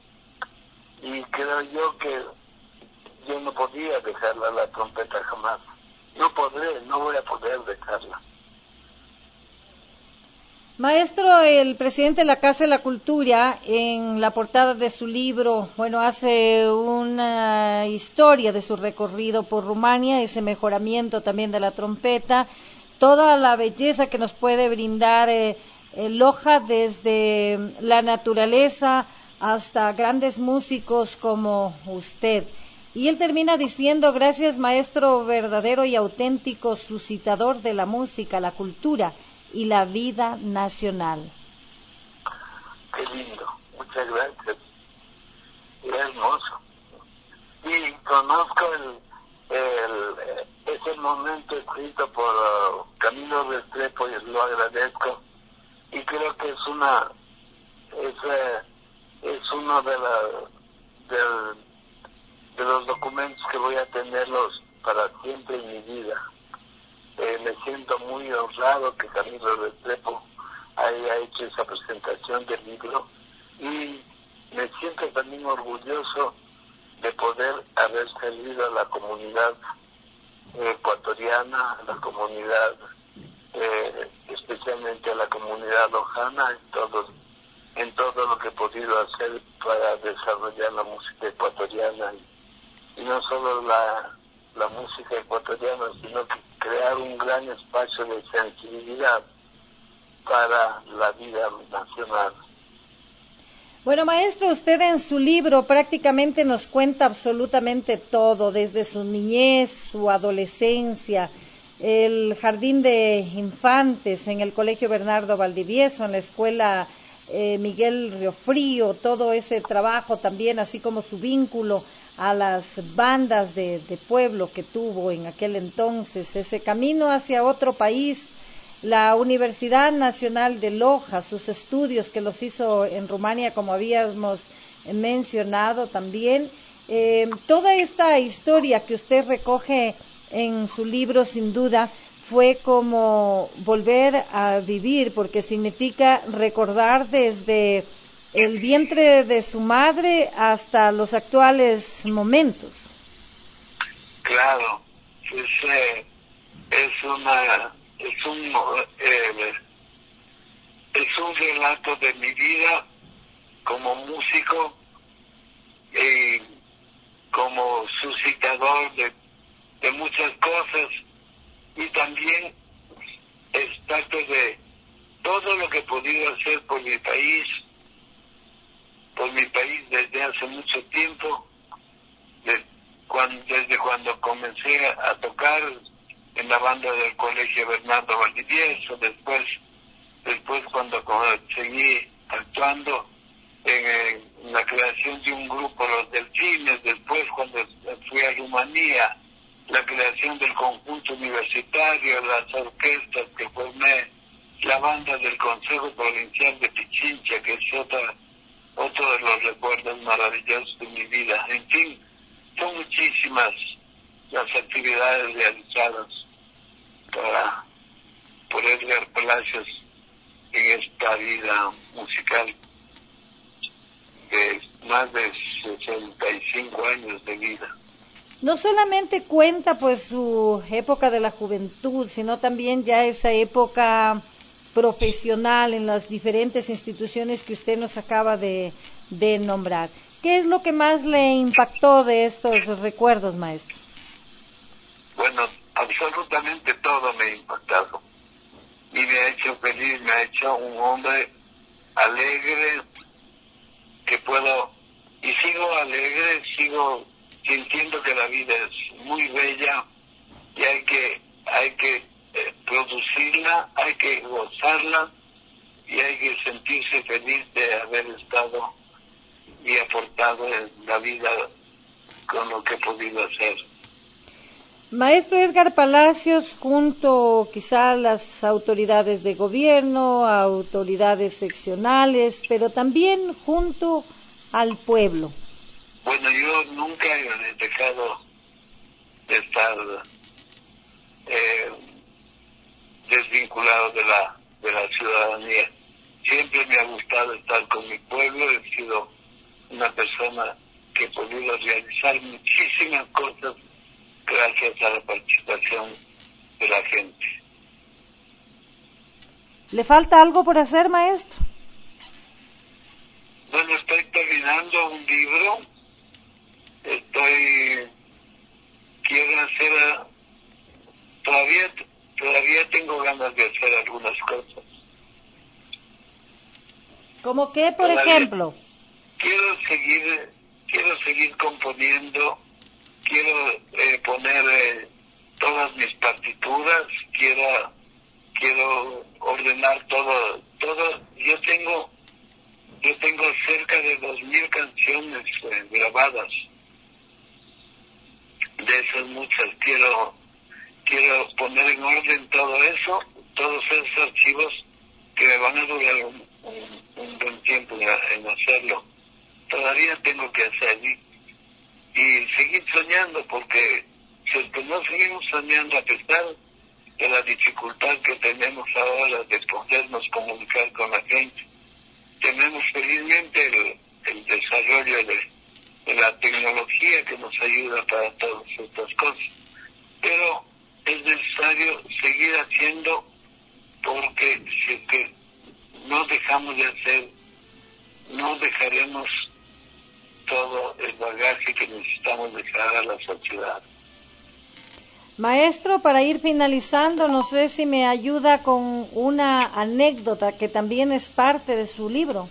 Speaker 17: y creo yo que yo no podía dejarla, la trompeta, jamás. No podré, no voy a poder dejarla.
Speaker 5: Maestro, el presidente de la Casa de la Cultura, en la portada de su libro, bueno, hace una historia de su recorrido por Rumania, ese mejoramiento también de la trompeta, toda la belleza que nos puede brindar eh, Loja, desde la naturaleza hasta grandes músicos como usted. Y él termina diciendo: gracias, maestro verdadero y auténtico suscitador de la música, la cultura y la vida nacional.
Speaker 17: Qué lindo, muchas gracias. Es hermoso. Y conozco el, el, ese momento escrito por uh, Camilo Restrepo y lo agradezco. Y creo que es una, es, eh, es uno de la, del, de los documentos que voy a tenerlos para siempre en mi vida. Eh, me siento muy honrado que Camilo Restrepo haya hecho esa presentación del libro, y me siento también orgulloso de poder haber servido a la comunidad eh, ecuatoriana, a la comunidad, eh, especialmente a la comunidad lojana, en todo, en todo lo que he podido hacer para desarrollar la música ecuatoriana. Y no solo la, la música ecuatoriana, sino que crear un gran espacio de sensibilidad para la vida nacional.
Speaker 5: Bueno, maestro, usted en su libro prácticamente nos cuenta absolutamente todo, desde su niñez, su adolescencia, el jardín de infantes en el Colegio Bernardo Valdivieso, en la escuela eh, Miguel Riofrío, todo ese trabajo también, así como su vínculo a las bandas de, de pueblo que tuvo en aquel entonces, ese camino hacia otro país, la Universidad Nacional de Loja, sus estudios que los hizo en Rumania, como habíamos mencionado también, eh, toda esta historia que usted recoge en su libro, sin duda, fue como volver a vivir, porque significa recordar desde el vientre de su madre hasta los actuales momentos.
Speaker 17: Claro, es, eh, es una es un eh, es un relato de mi vida como músico y como suscitador de, de muchas cosas, y también es parte de todo lo que he podido hacer por mi país, por por mi país desde hace mucho tiempo, de, cuando, desde cuando comencé a tocar en la banda del Colegio Bernardo Valdivieso, después, después cuando seguí actuando en, en la creación de un grupo, los Delfines, después cuando fui a Rumanía, la creación del conjunto universitario, las orquestas que formé, la banda del Consejo Provincial de Pichincha, que es otra, otro de los recuerdos maravillosos de mi vida. En fin, son muchísimas las actividades realizadas para, por Edgar Palacios en esta vida musical de más de sesenta y cinco años de vida.
Speaker 5: No solamente cuenta pues su época de la juventud, sino también ya esa época profesional en las diferentes instituciones que usted nos acaba de, de nombrar. ¿Qué es lo que más le impactó de estos recuerdos, maestro?
Speaker 17: Bueno, absolutamente todo me ha impactado y me ha hecho feliz, me ha hecho un hombre alegre, que puedo, y sigo alegre, sigo sintiendo que la vida es muy bella y hay que, hay que eh, producirla, hay que gozarla y hay que sentirse feliz de haber estado y aportado en la vida con lo que he podido hacer.
Speaker 5: Maestro Edgar Palacios, junto quizá a las autoridades de gobierno, autoridades seccionales, pero también junto al pueblo.
Speaker 17: Bueno, yo nunca he dejado de estar eh, desvinculado de la, de la ciudadanía. Siempre me ha gustado estar con mi pueblo, he sido una persona que he podido realizar muchísimas cosas gracias a la participación de la gente.
Speaker 5: ¿Le falta algo por hacer, maestro?
Speaker 17: Bueno, estoy terminando un libro, estoy, quiero hacer, todavía, todavía tengo ganas de hacer algunas cosas.
Speaker 5: ¿Cómo qué, por
Speaker 17: todavía
Speaker 5: ejemplo?
Speaker 17: Quiero seguir, quiero seguir componiendo, quiero eh, poner eh, todas mis partituras, quiero, quiero ordenar todo, todo, yo tengo Yo tengo cerca de dos mil canciones eh, grabadas. De esas muchas quiero quiero poner en orden todo eso, todos esos archivos que me van a durar un, un, un buen tiempo en, en hacerlo. Todavía tengo que hacer y, y seguir soñando, porque si es que no seguimos soñando a pesar de la dificultad que tenemos ahora de podernos comunicar con la gente, tenemos felizmente el, el desarrollo de, de la tecnología que nos ayuda para todas estas cosas. Pero es necesario seguir haciendo, porque si es que no dejamos de hacer, no dejaremos todo el bagaje que necesitamos dejar a la sociedad.
Speaker 5: Maestro, para ir finalizando, no sé si me ayuda con una anécdota que también es parte de su libro.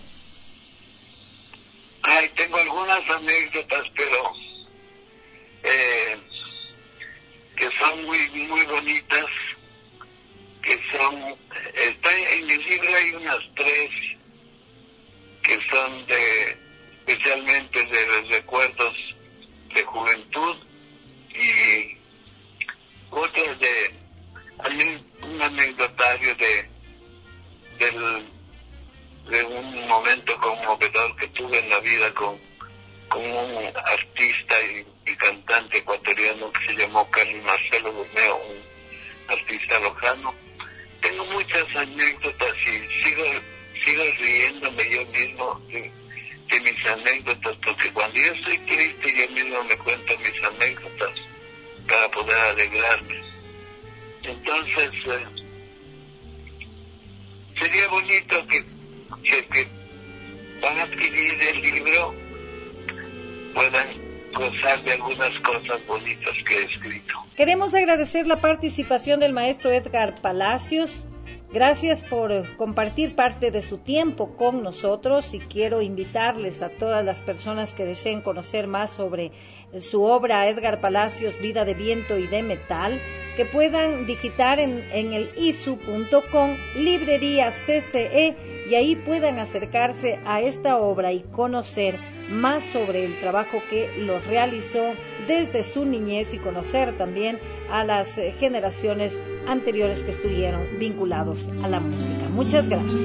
Speaker 17: Ay, tengo algunas anécdotas, pero eh, que son muy muy bonitas, que son, está en el libro hay unas tres que son de, especialmente de los recuerdos de juventud, y otras de, hay un anecdotario de, del, de un momento conmovedor que tuve en la vida con, con un artista y, y cantante ecuatoriano que se llamó Carlos Marcelo Borneo, un artista lojano. Tengo muchas anécdotas y sigo, sigo riéndome yo mismo de, de mis anécdotas, porque cuando yo estoy triste yo mismo me cuento mis anécdotas para poder alegrarme. Entonces, eh, sería bonito que, que, que van a adquirir el libro, puedan gozar de algunas cosas bonitas que he escrito.
Speaker 5: Queremos agradecer la participación del maestro Edgar Palacios, Gracias por compartir parte de su tiempo con nosotros y quiero invitarles a todas las personas que deseen conocer más sobre su obra Edgar Palacios, Vida de Viento y de Metal, que puedan digitar en, en el isu punto com, librería C C E, y ahí puedan acercarse a esta obra y conocer más sobre el trabajo que los realizó desde su niñez y conocer también a las generaciones anteriores que estuvieron vinculados a la música. Muchas gracias.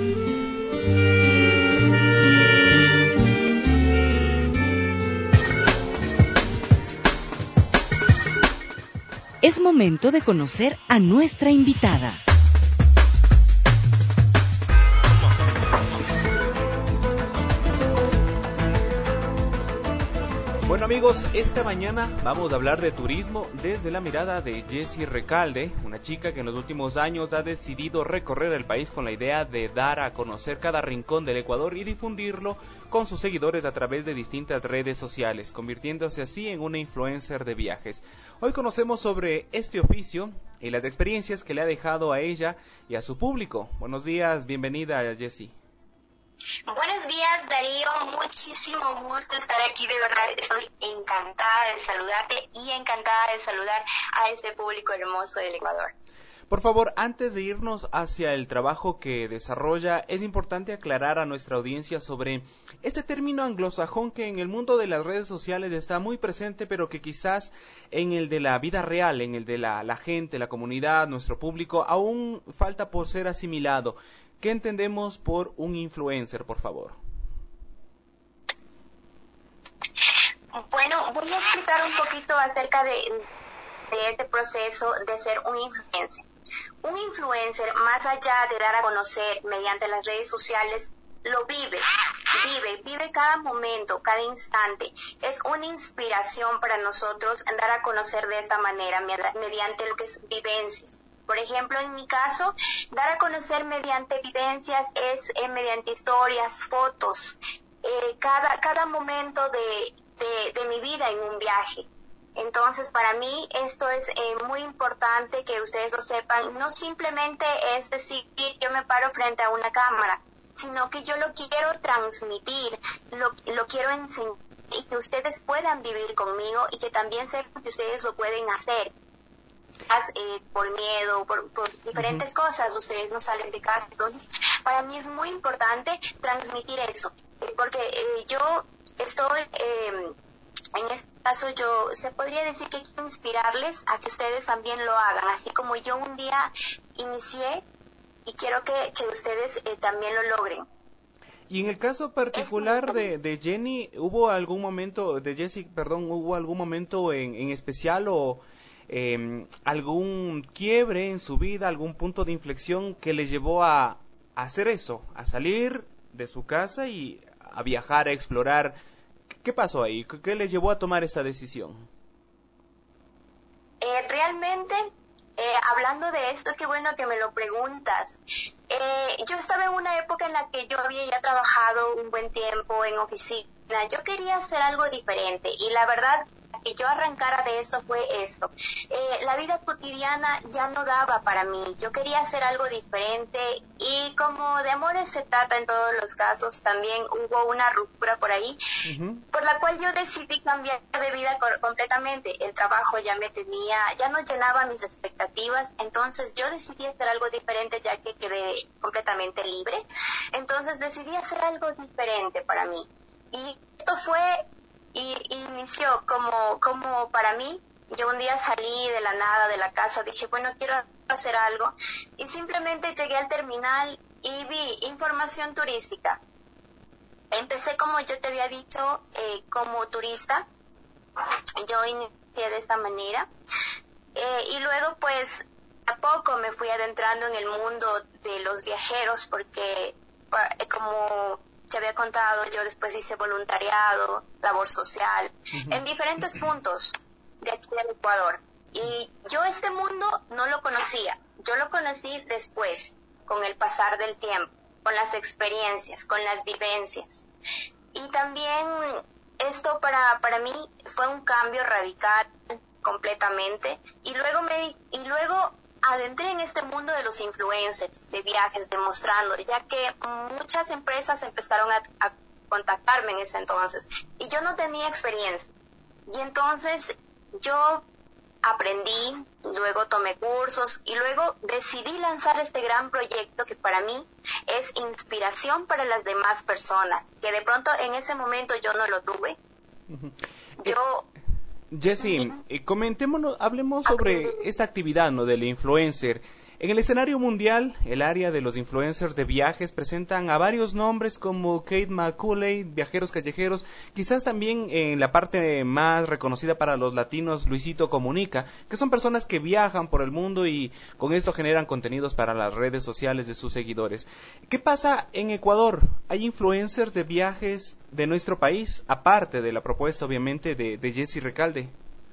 Speaker 4: Es momento de conocer a nuestra invitada.
Speaker 6: Bueno amigos, esta mañana vamos a hablar de turismo desde la mirada de Jessie Recalde, una chica que en los últimos años ha decidido recorrer el país con la idea de dar a conocer cada rincón del Ecuador y difundirlo con sus seguidores a través de distintas redes sociales, convirtiéndose así en una influencer de viajes. Hoy conocemos sobre este oficio y las experiencias que le ha dejado a ella y a su público. Buenos días, bienvenida Jessie.
Speaker 18: Buenos días Darío, muchísimo gusto estar aquí, de verdad estoy encantada de saludarte y encantada de saludar a este público hermoso del Ecuador.
Speaker 6: Por favor, antes de irnos hacia el trabajo que desarrolla, es importante aclarar a nuestra audiencia sobre este término anglosajón que en el mundo de las redes sociales está muy presente, pero que quizás en el de la vida real, en el de la, la gente, la comunidad, nuestro público, aún falta por ser asimilado. ¿Qué entendemos por un influencer, por favor?
Speaker 18: Bueno, voy a explicar un poquito acerca de, de este proceso de ser un influencer. Un influencer, más allá de dar a conocer mediante las redes sociales, lo vive, vive, vive cada momento, cada instante. Es una inspiración para nosotros dar a conocer de esta manera, mediante lo que es vivencias. Por ejemplo, en mi caso, dar a conocer mediante vivencias es eh, mediante historias, fotos, eh, cada, cada momento de, de, de mi vida en un viaje. Entonces, para mí esto es eh, muy importante que ustedes lo sepan. No simplemente es decir, yo me paro frente a una cámara, sino que yo lo quiero transmitir, lo, lo quiero enseñar y que ustedes puedan vivir conmigo y que también sepan que ustedes lo pueden hacer. Eh, por miedo, por, por diferentes uh-huh. cosas, ustedes no salen de casa. Entonces, para mí es muy importante transmitir eso, eh, porque eh, yo estoy, eh, en este caso, yo se podría decir que quiero inspirarles a que ustedes también lo hagan, así como yo un día inicié y quiero que, que ustedes eh, también lo logren.
Speaker 6: Y en el caso particular de, de Jenny, ¿hubo algún momento, de Jessie, perdón, hubo algún momento en, en especial o Eh, algún quiebre en su vida, algún punto de inflexión que le llevó a, a hacer eso, a salir de su casa y a viajar, a explorar? ¿Qué pasó ahí? ¿Qué le llevó a tomar esa decisión?
Speaker 18: Eh, realmente, eh, hablando de esto, qué bueno que me lo preguntas. Eh, yo estaba en una época en la que yo había ya trabajado un buen tiempo en oficina. Yo quería hacer algo diferente y la verdad que yo arrancara de esto fue esto. Eh, la vida cotidiana ya no daba para mí. Yo quería hacer algo diferente y como de amores se trata en todos los casos, también hubo una ruptura por ahí, uh-huh. por la cual yo decidí cambiar de vida co- completamente. El trabajo ya me tenía, ya no llenaba mis expectativas, entonces yo decidí hacer algo diferente ya que quedé completamente libre. Entonces decidí hacer algo diferente para mí. Y esto fue y inició como, como para mí. Yo un día salí de la nada de la casa, dije, bueno, quiero hacer algo, y simplemente llegué al terminal y vi información turística. Empecé, como yo te había dicho, eh, como turista. Yo inicié de esta manera, eh, y luego pues a poco me fui adentrando en el mundo de los viajeros, porque como te había contado, yo después hice voluntariado, labor social, uh-huh. en diferentes puntos de aquí del Ecuador. Y yo este mundo no lo conocía, yo lo conocí después, con el pasar del tiempo, con las experiencias, con las vivencias. Y también esto para, para mí fue un cambio radical completamente. Y luego, me, y luego adentré en este mundo de los influencers, de viajes, demostrando, ya que muchas empresas empezaron a, a contactarme en ese entonces y yo no tenía experiencia. Y entonces yo aprendí, luego tomé cursos y luego decidí lanzar este gran proyecto que para mí es inspiración para las demás personas, que de pronto en ese momento yo no lo tuve.
Speaker 6: Uh-huh.
Speaker 18: Yo...
Speaker 6: Jessie, eh, comentémonos, hablemos sobre esta actividad, ¿no?, del influencer. En el escenario mundial, el área de los influencers de viajes presentan a varios nombres como Kate McCulley, Viajeros Callejeros, quizás también en la parte más reconocida para los latinos, Luisito Comunica, que son personas que viajan por el mundo y con esto generan contenidos para las redes sociales de sus seguidores. ¿Qué pasa en Ecuador? ¿Hay influencers de viajes de nuestro país, aparte de la propuesta, obviamente, de, de Jessie Recalde?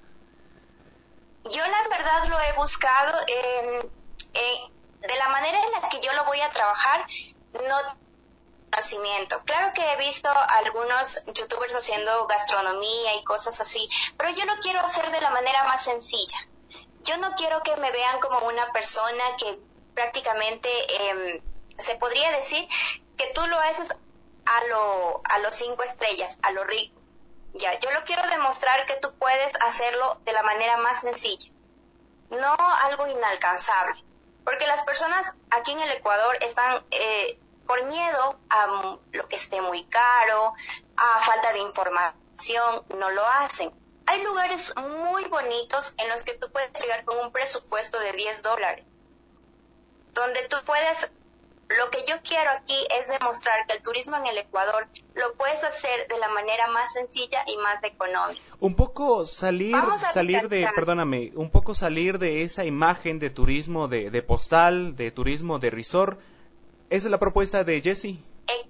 Speaker 18: Yo la verdad lo he buscado en... Eh, de la manera en la que yo lo voy a trabajar, no conocimiento. Claro que he visto algunos youtubers haciendo gastronomía y cosas así, pero yo lo quiero hacer de la manera más sencilla. Yo no quiero que me vean como una persona que prácticamente eh, se podría decir que tú lo haces a lo a los cinco estrellas, a lo rico. Ya, yo lo quiero demostrar que tú puedes hacerlo de la manera más sencilla, no algo inalcanzable. Porque las personas aquí en el Ecuador están eh, por miedo a um, lo que esté muy caro, a falta de información, no lo hacen. Hay lugares muy bonitos en los que tú puedes llegar con un presupuesto de diez dólares, donde tú puedes... Lo que yo quiero aquí es demostrar que el turismo en el Ecuador lo puedes hacer de la manera más sencilla y más económica.
Speaker 6: Un poco salir, salir de, perdóname, un poco salir de esa imagen de turismo de, de postal, de turismo de resort. ¿Esa es la propuesta de Jessie?
Speaker 18: Eh,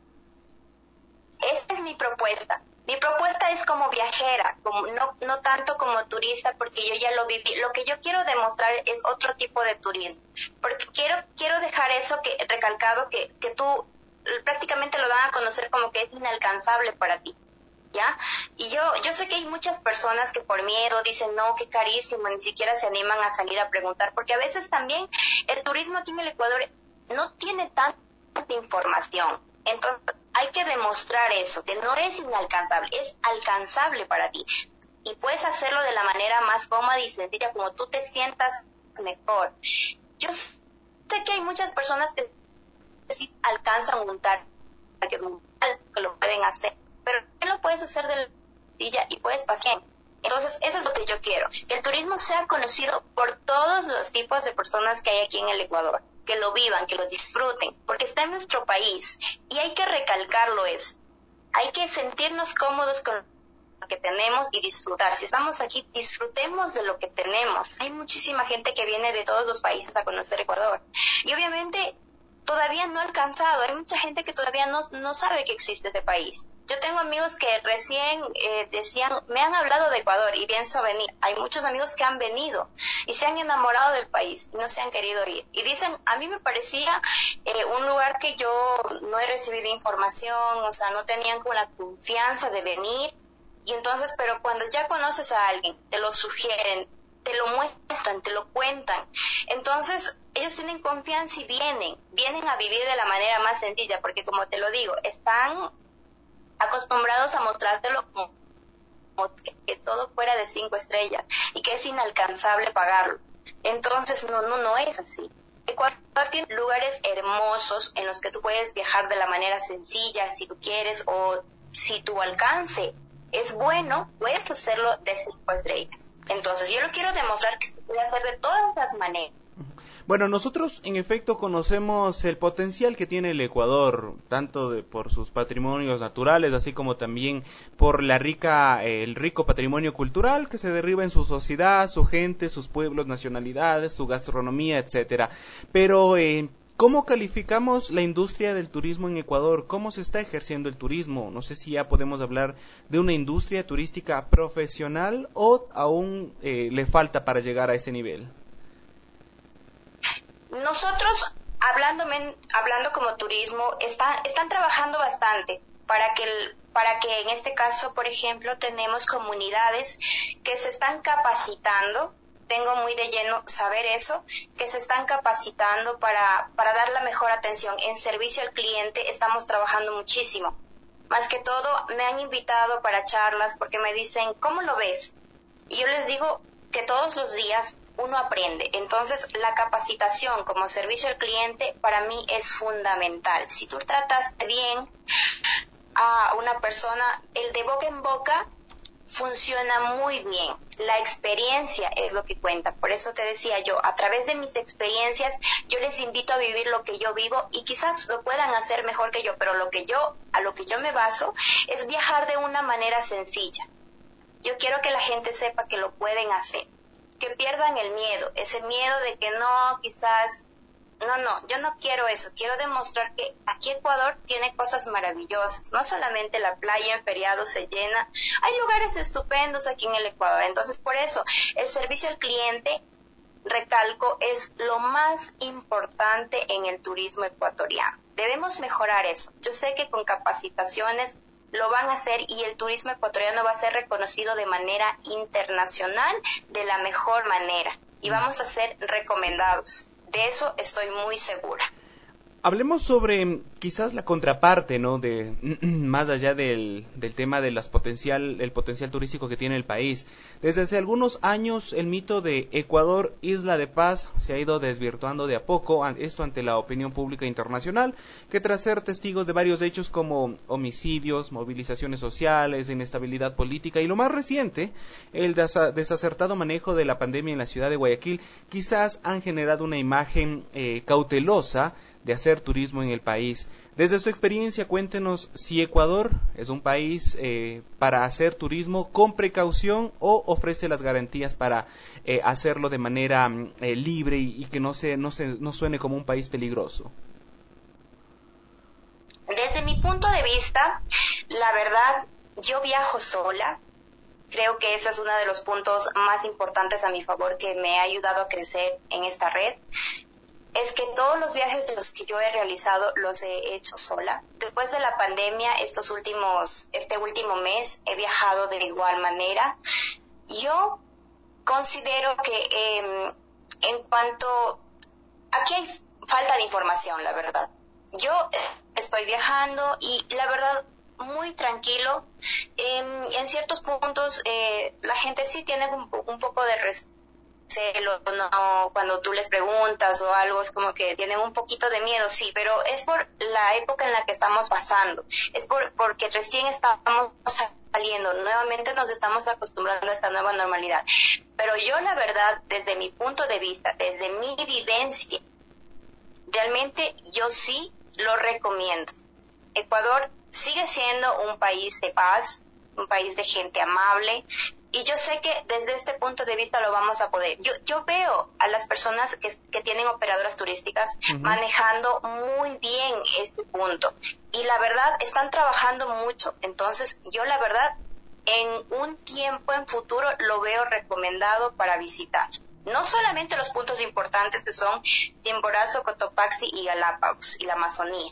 Speaker 18: esa es mi propuesta. Mi propuesta es como viajera, como no, no tanto como turista, porque yo ya lo viví. Lo que yo quiero demostrar es otro tipo de turismo, porque quiero quiero dejar eso que recalcado que, que tú prácticamente lo dan a conocer como que es inalcanzable para ti, ¿ya? Y yo yo sé que hay muchas personas que por miedo dicen, no, qué carísimo, ni siquiera se animan a salir a preguntar, porque a veces también el turismo aquí en el Ecuador no tiene tanta información. Entonces hay que demostrar eso, que no es inalcanzable, es alcanzable para ti. Y puedes hacerlo de la manera más cómoda y sencilla, como tú te sientas mejor. Yo sé que hay muchas personas que sí alcanzan un target, que lo pueden hacer, pero tú lo puedes hacer de la sencilla y puedes pasar. Entonces, eso es lo que yo quiero, que el turismo sea conocido por todos los tipos de personas que hay aquí en el Ecuador, que lo vivan, que lo disfruten, porque está en nuestro país y hay que recalcarlo eso. Hay que sentirnos cómodos con lo que tenemos y disfrutar. Si estamos aquí, disfrutemos de lo que tenemos. Hay muchísima gente que viene de todos los países a conocer Ecuador y obviamente todavía no ha alcanzado. Hay mucha gente que todavía no, no sabe que existe este país. Yo tengo amigos que recién eh, decían, me han hablado de Ecuador y pienso venir. Hay muchos amigos que han venido y se han enamorado del país y no se han querido ir. Y dicen, a mí me parecía eh, un lugar que yo no he recibido información, o sea, no tenían como la confianza de venir. Y entonces, pero cuando ya conoces a alguien, te lo sugieren, te lo muestran, te lo cuentan. Entonces, ellos tienen confianza y vienen, vienen a vivir de la manera más sencilla, porque como te lo digo, están acostumbrados a mostrártelo como, como que, que todo fuera de cinco estrellas y que es inalcanzable pagarlo. Entonces no, no, no es así. Ecuador tiene lugares hermosos en los que tú puedes viajar de la manera sencilla si tú quieres, o si tu alcance es bueno, puedes hacerlo de cinco estrellas. Entonces yo lo quiero demostrar que se puede hacer de todas las maneras.
Speaker 6: Bueno, nosotros en efecto conocemos el potencial que tiene el Ecuador, tanto de, por sus patrimonios naturales, así como también por la rica, eh, el rico patrimonio cultural que se derriba en su sociedad, su gente, sus pueblos, nacionalidades, su gastronomía, etcétera. Pero eh, ¿cómo calificamos la industria del turismo en Ecuador? ¿Cómo se está ejerciendo el turismo? No sé si ya podemos hablar de una industria turística profesional o aún eh, le falta para llegar a ese nivel.
Speaker 18: Nosotros, hablando, hablando como turismo, está, están trabajando bastante para que, el, para que en este caso, por ejemplo, tenemos comunidades que se están capacitando tengo muy de lleno saber eso, que se están capacitando para, para dar la mejor atención. En servicio al cliente estamos trabajando muchísimo. Más que todo, me han invitado para charlas porque me dicen, ¿cómo lo ves? Y yo les digo que todos los días uno aprende. Entonces, la capacitación como servicio al cliente para mí es fundamental. Si tú tratas bien a una persona, el de boca en boca funciona muy bien. La experiencia es lo que cuenta. Por eso te decía yo, a través de mis experiencias, yo les invito a vivir lo que yo vivo y quizás lo puedan hacer mejor que yo, pero lo que yo, a lo que yo me baso es viajar de una manera sencilla. Yo quiero que la gente sepa que lo pueden hacer, que pierdan el miedo, ese miedo de que no, quizás, no, no, yo no quiero eso, quiero demostrar que aquí Ecuador tiene cosas maravillosas, no solamente la playa en feriado se llena, hay lugares estupendos aquí en el Ecuador, entonces por eso el servicio al cliente, recalco, es lo más importante en el turismo ecuatoriano. Debemos mejorar eso. Yo sé que con capacitaciones lo van a hacer y el turismo ecuatoriano va a ser reconocido de manera internacional de la mejor manera y vamos a ser recomendados. De eso estoy muy segura.
Speaker 6: Hablemos sobre quizás la contraparte, ¿no? De más allá del, del tema de las potencial, el potencial turístico que tiene el país. Desde hace algunos años el mito de Ecuador, isla de paz, se ha ido desvirtuando de a poco, esto ante la opinión pública internacional, que tras ser testigos de varios hechos como homicidios, movilizaciones sociales, inestabilidad política y lo más reciente, el desa- desacertado manejo de la pandemia en la ciudad de Guayaquil, quizás han generado una imagen eh, cautelosa de hacer turismo en el país. Desde su experiencia, cuéntenos si Ecuador es un país eh, para hacer turismo con precaución o ofrece las garantías para eh, hacerlo de manera eh, libre y, y que no se, no se no suene como un país peligroso.
Speaker 18: Desde mi punto de vista, la verdad, yo viajo sola. Creo que ese es uno de los puntos más importantes a mi favor que me ha ayudado a crecer en esta red. Es que todos los viajes de los que yo he realizado los he hecho sola. Después de la pandemia, estos últimos, este último mes, he viajado de igual manera. Yo considero que eh, en cuanto... Aquí hay falta de información, la verdad. Yo eh, estoy viajando y la verdad, muy tranquilo. Eh, en ciertos puntos, eh, la gente sí tiene un, un poco de respeto. No, cuando tú les preguntas o algo es como que tienen un poquito de miedo, sí, pero es por la época en la que estamos pasando, es por porque recién estamos saliendo, nuevamente nos estamos acostumbrando a esta nueva normalidad, pero yo la verdad, desde mi punto de vista, desde mi vivencia, realmente yo sí lo recomiendo. Ecuador sigue siendo un país de paz, un país de gente amable, y yo sé que desde este punto de vista lo vamos a poder. Yo, yo veo a las personas que, que tienen operadoras turísticas uh-huh. manejando muy bien este punto. Y la verdad, están trabajando mucho. Entonces, yo la verdad, en un tiempo en futuro lo veo recomendado para visitar. No solamente los puntos importantes que son Chimborazo, Cotopaxi y Galápagos y la Amazonía.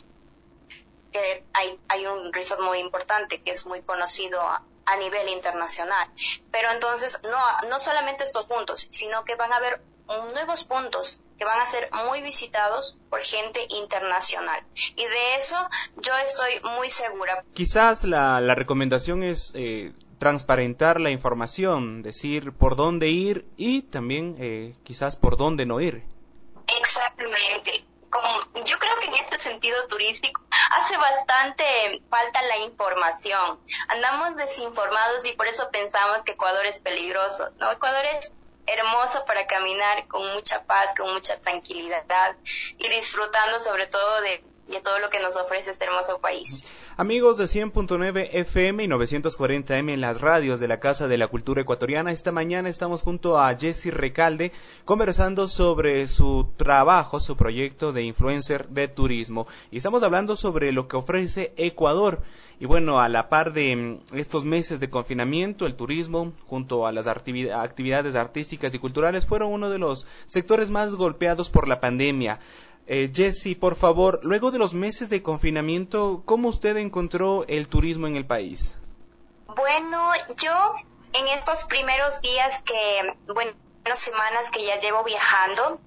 Speaker 18: Que hay, hay un resort muy importante que es muy conocido a, a nivel internacional, pero entonces no, no solamente estos puntos, sino que van a haber nuevos puntos que van a ser muy visitados por gente internacional, y de eso yo estoy muy segura.
Speaker 6: Quizás la, la recomendación es eh, transparentar la información, decir por dónde ir y también eh, quizás por dónde no ir.
Speaker 18: Exactamente. Como, yo creo que en este sentido turístico hace bastante falta la información. Andamos desinformados y por eso pensamos que Ecuador es peligroso. No, Ecuador es hermoso para caminar con mucha paz, con mucha tranquilidad y disfrutando sobre todo de, de todo lo que nos ofrece este hermoso país.
Speaker 6: Amigos de cien punto nueve F M y novecientos cuarenta M en las radios de la Casa de la Cultura Ecuatoriana, esta mañana estamos junto a Jessy Recalde conversando sobre su trabajo, su proyecto de influencer de turismo, y estamos hablando sobre lo que ofrece Ecuador. Y bueno, a la par de estos meses de confinamiento, el turismo, junto a las actividades artísticas y culturales, fueron uno de los sectores más golpeados por la pandemia. Eh, Jessy, por favor, luego de los meses de confinamiento, ¿cómo usted encontró el turismo en el país?
Speaker 18: Bueno, yo en estos primeros días que, bueno, semanas que ya llevo viajando,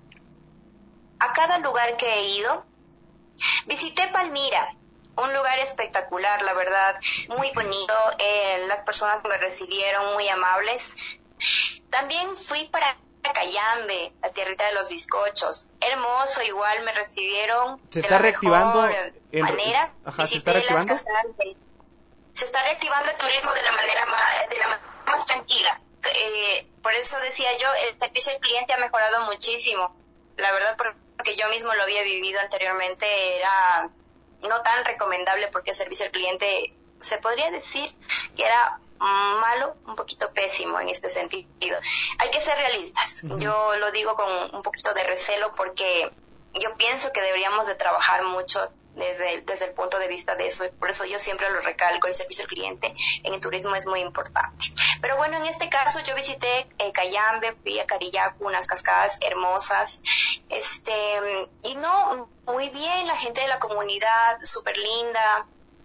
Speaker 18: a cada lugar que he ido, visité Palmira, un lugar espectacular, la verdad, muy bonito, eh, las personas me recibieron muy amables. También fui para Cayambe, la tierrita de los bizcochos, hermoso, igual me recibieron
Speaker 6: se
Speaker 18: de
Speaker 6: está
Speaker 18: la
Speaker 6: reactivando
Speaker 18: mejor
Speaker 6: en...
Speaker 18: manera.
Speaker 6: Ajá,
Speaker 18: Visité
Speaker 6: se está reactivando.
Speaker 18: las cascadas. Se está reactivando el turismo de la manera más, de la manera más tranquila. Eh, por eso decía yo, el servicio al cliente ha mejorado muchísimo. La verdad, porque yo mismo lo había vivido anteriormente, era no tan recomendable porque el servicio al cliente se podría decir que era malo, un poquito pésimo en este sentido. Hay que ser realistas. Uh-huh. Yo lo digo con un poquito de recelo porque yo pienso que deberíamos de trabajar mucho desde el, desde el punto de vista de eso, y por eso yo siempre lo recalco, el servicio al cliente en el turismo es muy importante. Pero bueno, en este caso yo visité eh, Cayambe, fui a Carillacu, unas cascadas hermosas, este, y no, muy bien, la gente de la comunidad, súper linda,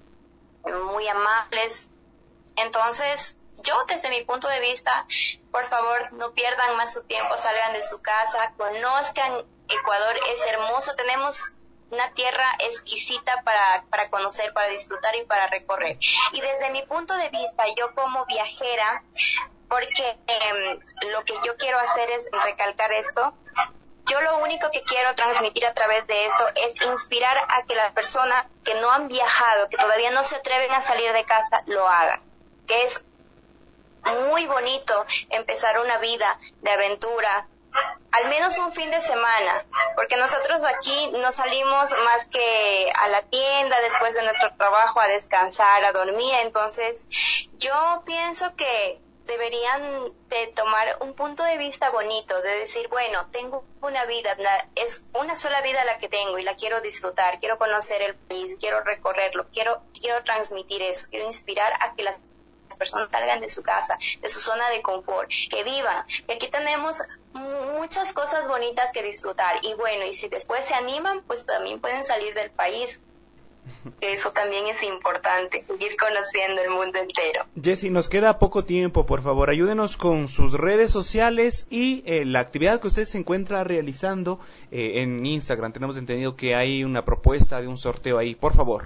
Speaker 18: muy amables. Entonces, yo desde mi punto de vista, por favor, no pierdan más su tiempo, salgan de su casa, conozcan Ecuador, es hermoso, tenemos una tierra exquisita para, para conocer, para disfrutar y para recorrer. Y desde mi punto de vista, yo como viajera, porque eh, lo que yo quiero hacer es recalcar esto, yo lo único que quiero transmitir a través de esto es inspirar a que las personas que no han viajado, que todavía no se atreven a salir de casa, lo hagan. Que es muy bonito empezar una vida de aventura, al menos un fin de semana, porque nosotros aquí no salimos más que a la tienda después de nuestro trabajo a descansar, a dormir. Entonces yo pienso que deberían de tomar un punto de vista bonito, de decir, bueno, tengo una vida, es una sola vida la que tengo y la quiero disfrutar, quiero conocer el país, quiero recorrerlo, quiero, quiero transmitir eso, quiero inspirar a que las personas salgan de su casa, de su zona de confort, que vivan. Y aquí tenemos muchas cosas bonitas que disfrutar. Y bueno, y si después se animan, pues también pueden salir del país. Eso también es importante, ir conociendo el mundo entero.
Speaker 6: Jessy, nos queda poco tiempo, por favor, ayúdenos con sus redes sociales y eh, la actividad que usted se encuentra realizando eh, en Instagram. Tenemos entendido que hay una propuesta de un sorteo ahí, por favor.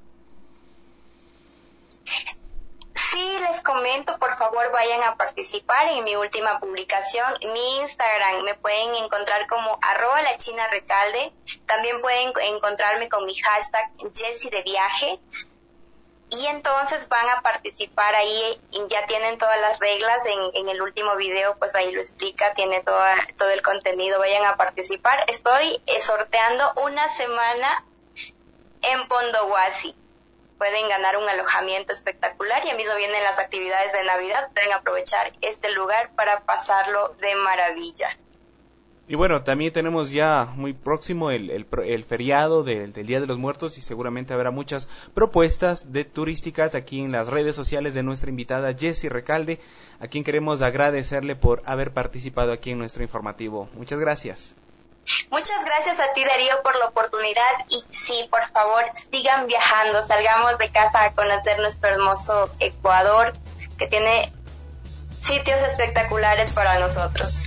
Speaker 18: Sí, les comento, por favor vayan a participar en mi última publicación. Mi Instagram me pueden encontrar como arroba la china recalde. También pueden encontrarme con mi hashtag Jessy de viaje. Y entonces van a participar ahí, y ya tienen todas las reglas en, en el último video, pues ahí lo explica, tiene toda, todo el contenido, vayan a participar. Estoy sorteando una semana en Pondohuasi. Pueden ganar un alojamiento espectacular y a mí mismo vienen las actividades de Navidad, pueden aprovechar este lugar para pasarlo de maravilla.
Speaker 6: Y bueno, también tenemos ya muy próximo el, el, el feriado del, del Día de los Muertos y seguramente habrá muchas propuestas de turísticas aquí en las redes sociales de nuestra invitada Jessy Recalde, a quien queremos agradecerle por haber participado aquí en nuestro informativo. Muchas gracias.
Speaker 18: Muchas gracias a ti, Darío, por la oportunidad y sí, por favor, sigan viajando, salgamos de casa a conocer nuestro hermoso Ecuador, que tiene sitios espectaculares para nosotros.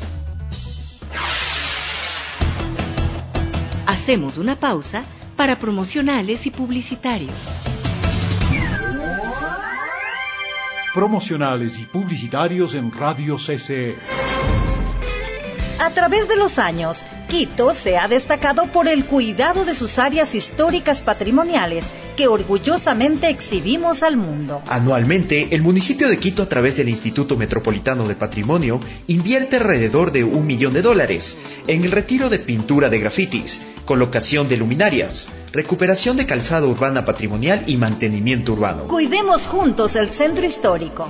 Speaker 4: Hacemos una pausa para promocionales y publicitarios.
Speaker 3: Promocionales y publicitarios en Radio C C E.
Speaker 5: A través de los años, Quito se ha destacado por el cuidado de sus áreas históricas patrimoniales que orgullosamente exhibimos al mundo.
Speaker 16: Anualmente, el municipio de Quito, a través del Instituto Metropolitano de Patrimonio, invierte alrededor de un millón de dólares en el retiro de pintura de grafitis, colocación de luminarias, recuperación de calzada urbana patrimonial y mantenimiento urbano.
Speaker 5: Cuidemos juntos el centro histórico.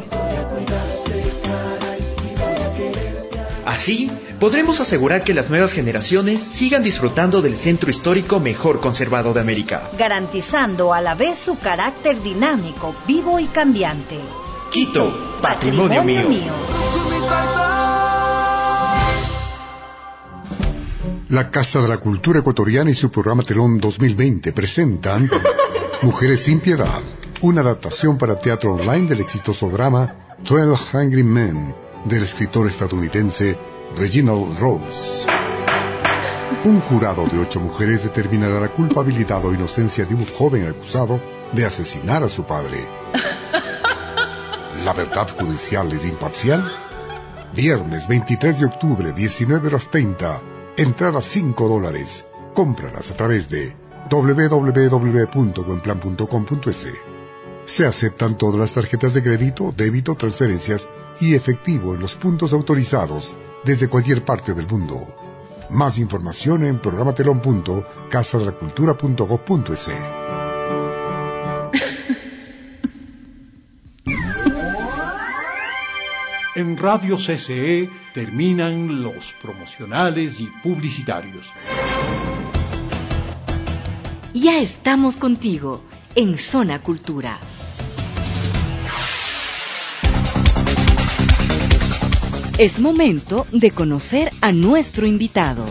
Speaker 16: Así, podremos asegurar que las nuevas generaciones sigan disfrutando del centro histórico mejor conservado de América,
Speaker 5: garantizando a la vez su carácter dinámico, vivo y cambiante.
Speaker 16: Quito, patrimonio, patrimonio mío. mío.
Speaker 15: La Casa de la Cultura Ecuatoriana y su programa Telón dos mil veinte presentan Mujeres sin Piedad, una adaptación para teatro online del exitoso drama Twelve Hungry Men, del escritor estadounidense Reginald Rose. Un jurado de ocho mujeres determinará la culpabilidad o inocencia de un joven acusado de asesinar a su padre. ¿La verdad judicial es imparcial? Viernes veintitrés de octubre, diecinueve horas treinta. Entrada cinco dólares. Cómpralas a través de doble u doble u doble u punto buenplan punto com punto es. Se aceptan todas las tarjetas de crédito, débito, transferencias y efectivo en los puntos autorizados desde cualquier parte del mundo. Más información en programatelón punto casa de la cultura punto gob punto es.
Speaker 3: En Radio C C E terminan los promocionales y publicitarios.
Speaker 4: Ya estamos contigo en Zona Cultura. Es momento de conocer a nuestro invitado.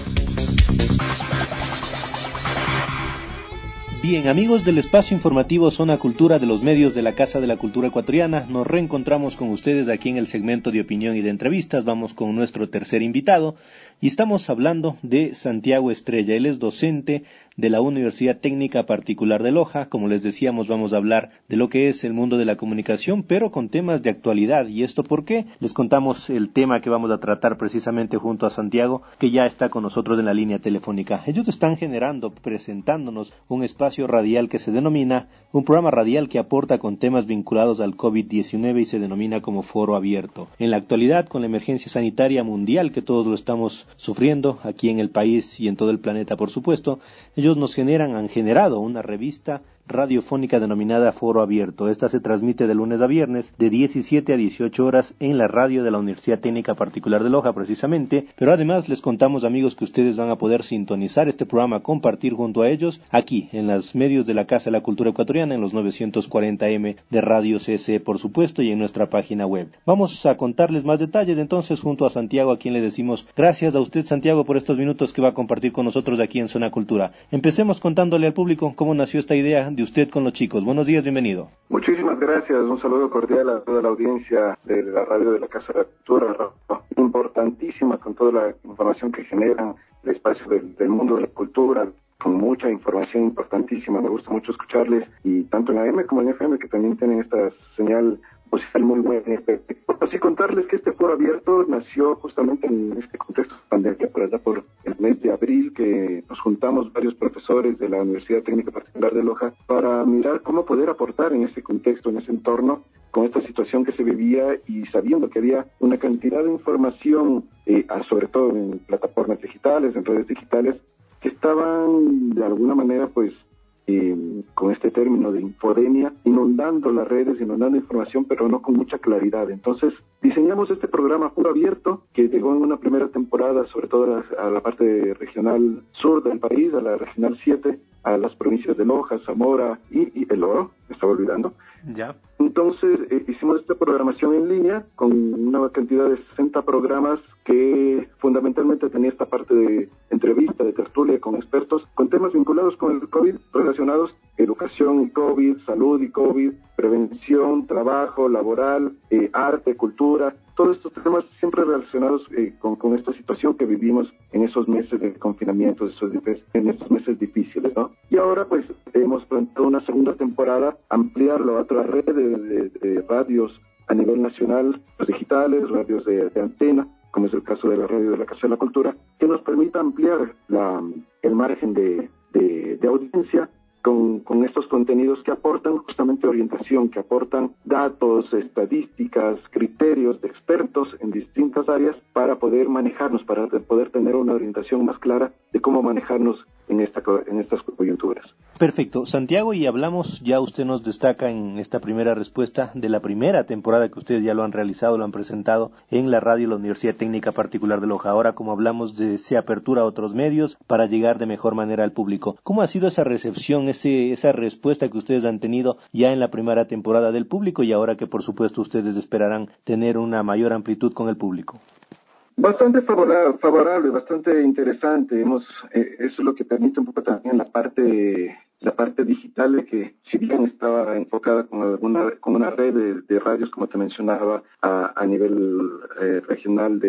Speaker 7: Bien, amigos del espacio informativo Zona Cultura de los medios de la Casa de la Cultura Ecuatoriana, nos reencontramos con ustedes aquí en el segmento de opinión y de entrevistas. Vamos con nuestro tercer invitado y estamos hablando de Santiago Estrella. Él es docente de la Universidad Técnica Particular de Loja. Como les decíamos, vamos a hablar de lo que es el mundo de la comunicación, pero con temas de actualidad. ¿Y esto por qué? Les contamos el tema que vamos a tratar precisamente junto a Santiago, que ya está con nosotros en la línea telefónica. Ellos están generando, presentándonos un espacio radial que se denomina, un programa radial que aporta con temas vinculados al COVID diecinueve y se denomina como Foro Abierto. En la actualidad, con la emergencia sanitaria mundial que todos lo estamos sufriendo aquí en el país y en todo el planeta, por supuesto, ellos nos generan, han generado una revista radiofónica denominada Foro Abierto. Esta se transmite de lunes a viernes de diecisiete a dieciocho horas en la radio de la Universidad Técnica Particular de Loja precisamente, pero además les contamos, amigos, que ustedes van a poder sintonizar este programa, compartir junto a ellos aquí en los medios de la Casa de la Cultura Ecuatoriana, en los novecientos cuarenta eme de Radio C C, por supuesto, y en nuestra página web. Vamos a contarles más detalles entonces junto a Santiago, a quien le decimos gracias a usted, Santiago, por estos minutos que va a compartir con nosotros aquí en Zona Cultura. Empecemos contándole al público cómo nació esta idea de usted con los chicos. Buenos días, bienvenido.
Speaker 19: Muchísimas gracias, un saludo cordial a toda la audiencia de la radio de la Casa de la Cultura, importantísima con toda la información que generan, el espacio del, del mundo de la cultura, con mucha información importantísima. Me gusta mucho escucharles, y tanto en A M como en F M, que también tienen esta señal musical muy buena. Así contarles que este Foro Abierto nació justamente en este contexto de pandemia, por allá por el mes de abril, que nos juntamos varios profesores de la Universidad Técnica Particular de Loja para mirar cómo poder aportar en ese contexto, en ese entorno, con esta situación que se vivía, y sabiendo que había una cantidad de información, eh, sobre todo en plataformas digitales, en redes digitales, que estaban de alguna manera pues Eh, con este término de infodemia, inundando las redes, inundando información, pero no con mucha claridad. Entonces diseñamos este programa Foro Abierto, que llegó en una primera temporada sobre todo a la, a la parte regional sur del país, a la regional siete, a las provincias de Loja, Zamora y, y El Oro, me estaba olvidando.
Speaker 7: Ya.
Speaker 19: Entonces eh, hicimos esta programación en línea con una cantidad de sesenta programas que fundamentalmente tenía esta parte de entrevista, de tertulia con expertos, con temas vinculados con el COVID, relacionados educación y COVID, salud y COVID, prevención, trabajo, laboral, eh, arte, cultura, todos estos temas siempre relacionados eh, con, con esta situación que vivimos en esos meses de confinamiento, esos, en estos meses difíciles, ¿no? Y ahora pues hemos planteado una segunda temporada, ampliarlo a otra red de, de, de radios a nivel nacional, los digitales, radios de, de antena, como es el caso de la radio de la Casa de la Cultura, que nos permita ampliar la, el margen de, de, de audiencia con, con estos contenidos que aportan justamente orientación, que aportan datos, estadísticas, criterios de expertos en distintas áreas para poder manejarnos, para poder tener una orientación más clara de cómo manejarnos en, esta, en estas coyunturas.
Speaker 7: Perfecto, Santiago, y hablamos, ya usted nos destaca en esta primera respuesta de la primera temporada que ustedes ya lo han realizado, lo han presentado en la radio de la Universidad Técnica Particular de Loja. Ahora, como hablamos, de se apertura a otros medios para llegar de mejor manera al público. ¿Cómo ha sido esa recepción, ese, esa respuesta que ustedes han tenido ya en la primera temporada del público, y ahora que por supuesto ustedes esperarán tener una mayor amplitud con el público?
Speaker 19: Bastante favorable, favorable, bastante interesante. Hemos, eh, eso es lo que permite un poco también la parte, la parte digital, de que si bien estaba enfocada con alguna, con una red de, de radios, como te mencionaba, a, a nivel eh, regional de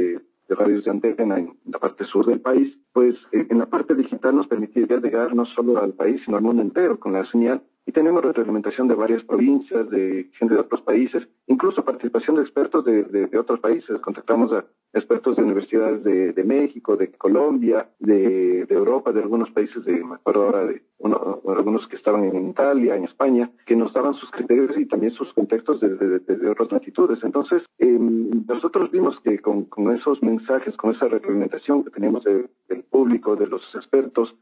Speaker 19: de radios de antena en la parte sur del país, pues eh, en la parte digital nos permitiría llegar no solo al país, sino al mundo entero con la señal. Y tenemos retroalimentación de varias provincias, de gente de otros países, incluso participación de expertos de, de, de otros países. Contactamos a expertos de universidades de, de México, de Colombia, de, de Europa, de algunos países, de, me acuerdo ahora de uno, algunos que estaban en Italia, en España, que nos daban sus criterios y también sus contextos de, de, de, de otras latitudes. Entonces, eh, nosotros vimos que con, con esos mensajes, con esa retroalimentación que teníamos de, del público, de los expertos,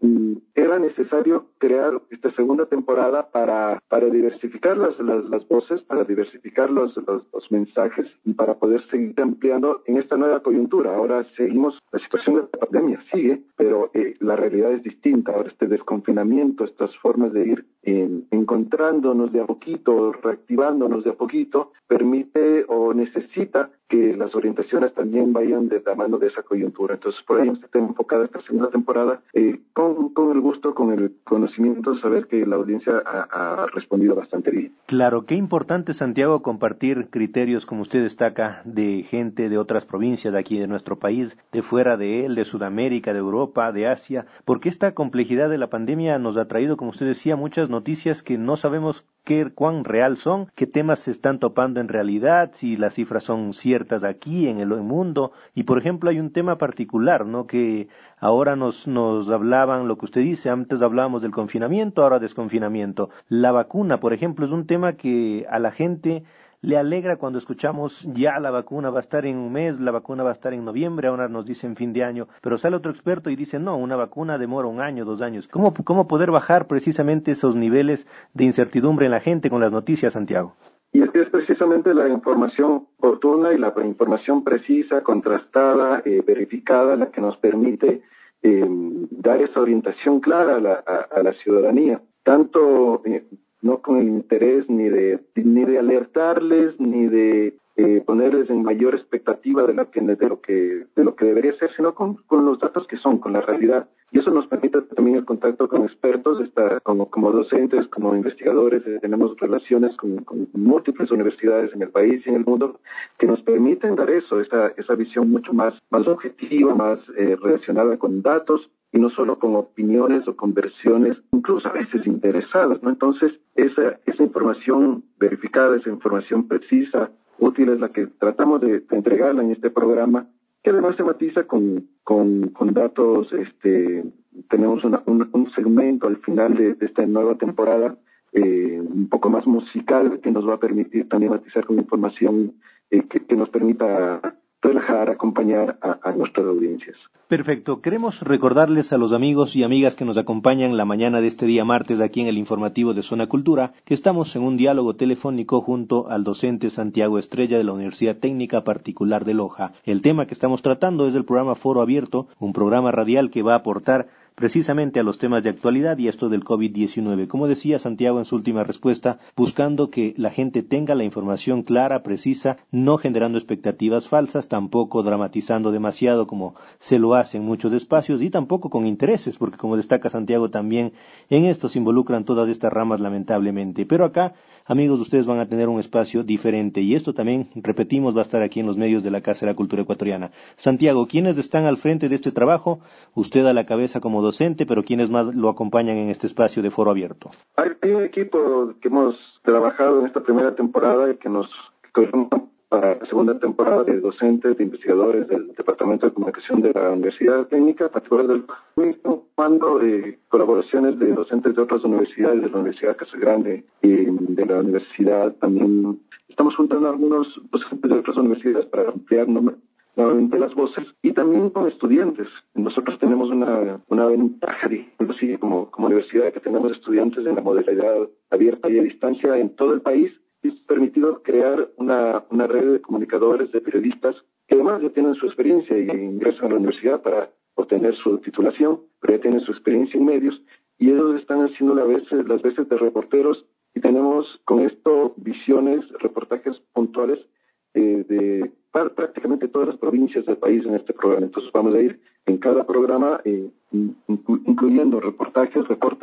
Speaker 19: era necesario crear esta segunda temporada para, para diversificar las, las, las voces, para diversificar los, los, los mensajes y para poder seguir ampliando en esta nueva coyuntura. Ahora seguimos, la situación de la pandemia sigue, pero eh, la realidad es distinta. Ahora este desconfinamiento, estas formas de ir eh, encontrándonos de a poquito, reactivándonos de a poquito, permite o necesita que las orientaciones también vayan de la mano de esa coyuntura. Entonces, por ahí está enfocada esta segunda temporada eh, con, con el gusto, con el conocimiento, saber que la audiencia ha, ha respondido bastante bien.
Speaker 7: Claro, qué importante, Santiago, compartir criterios, como usted destaca, de gente de otras provincias de aquí de nuestro país, de fuera de él, de Sudamérica, de Europa, de Asia, porque esta complejidad de la pandemia nos ha traído, como usted decía, muchas noticias que no sabemos qué, cuán real son, qué temas se están topando en realidad, si las cifras son ciertas aquí en el mundo. Y por ejemplo hay un tema particular, ¿no? Que ahora nos nos hablaban, lo que usted dice, antes hablábamos del confinamiento, ahora desconfinamiento. La vacuna, por ejemplo, es un tema que a la gente le alegra cuando escuchamos ya la vacuna va a estar en un mes, la vacuna va a estar en noviembre, ahora nos dicen fin de año, pero sale otro experto y dice no, una vacuna demora un año, dos años. ¿Cómo, cómo poder bajar precisamente esos niveles de incertidumbre en la gente con las noticias, Santiago?
Speaker 19: Y es que es precisamente la información oportuna y la información precisa, contrastada, eh, verificada, la que nos permite eh, dar esa orientación clara a la, a, a la ciudadanía, tanto eh, no con el interés ni de ni de alertarles ni de eh, ponerles en mayor expectativa de lo que de lo que de lo que debería ser, sino con, con los datos que son, con la realidad. Y eso nos permite también el contacto con expertos, está, como, como docentes, como investigadores, eh, tenemos relaciones con, con múltiples universidades en el país y en el mundo que nos permiten dar eso, esa, esa visión mucho más, más objetiva, más eh, relacionada con datos y no solo con opiniones o con versiones, incluso a veces interesadas, ¿no? Entonces, esa, esa información verificada, esa información precisa, útil es la que tratamos de, de entregarla en este programa, que además se matiza con, con, con datos. Este, tenemos una, un, un segmento al final de, de esta nueva temporada eh, un poco más musical que nos va a permitir también matizar con información eh, que, que nos permita relajar, acompañar a, a nuestras audiencias.
Speaker 7: Perfecto. Queremos recordarles a los amigos y amigas que nos acompañan la mañana de este día martes aquí en el informativo de Zona Cultura que estamos en un diálogo telefónico junto al docente Santiago Estrella de la Universidad Técnica Particular de Loja. El tema que estamos tratando es el programa Foro Abierto, un programa radial que va a aportar precisamente a los temas de actualidad y esto del COVID diecinueve. Como decía Santiago en su última respuesta, buscando que la gente tenga la información clara, precisa, no generando expectativas falsas, tampoco dramatizando demasiado como se lo hace en muchos espacios y tampoco con intereses, porque como destaca Santiago también, en esto se involucran todas estas ramas lamentablemente. Pero acá, amigos, ustedes van a tener un espacio diferente y esto también, repetimos, va a estar aquí en los medios de la Casa de la Cultura Ecuatoriana. Santiago, ¿quiénes están al frente de este trabajo? Usted a la cabeza como docente, pero ¿quiénes más lo acompañan en este espacio de Foro Abierto?
Speaker 19: Hay, hay un equipo que hemos trabajado en esta primera temporada y que nos conforma para la segunda temporada de docentes, de investigadores del Departamento de Comunicación de la Universidad Técnica Particular del mismo, mando de colaboraciones de docentes de otras universidades, de la Universidad Casa Grande y de la Universidad también. Estamos juntando a algunos docentes de otras universidades para ampliar nuevamente las voces y también con estudiantes. Nosotros tenemos una, una ventaja, así como, como universidad, que tenemos estudiantes en la modalidad abierta y a distancia en todo el país. Y es permitido crear una, una red de comunicadores, de periodistas, que además ya tienen su experiencia y ingresan a la universidad para obtener su titulación, pero ya tienen su experiencia en medios y ellos están haciendo las veces, las veces de reporteros y tenemos con esto visiones, reportajes puntuales eh, de prácticamente todas las provincias del país en este programa. Entonces vamos a ir en cada programa eh, incluyendo reportajes, reportes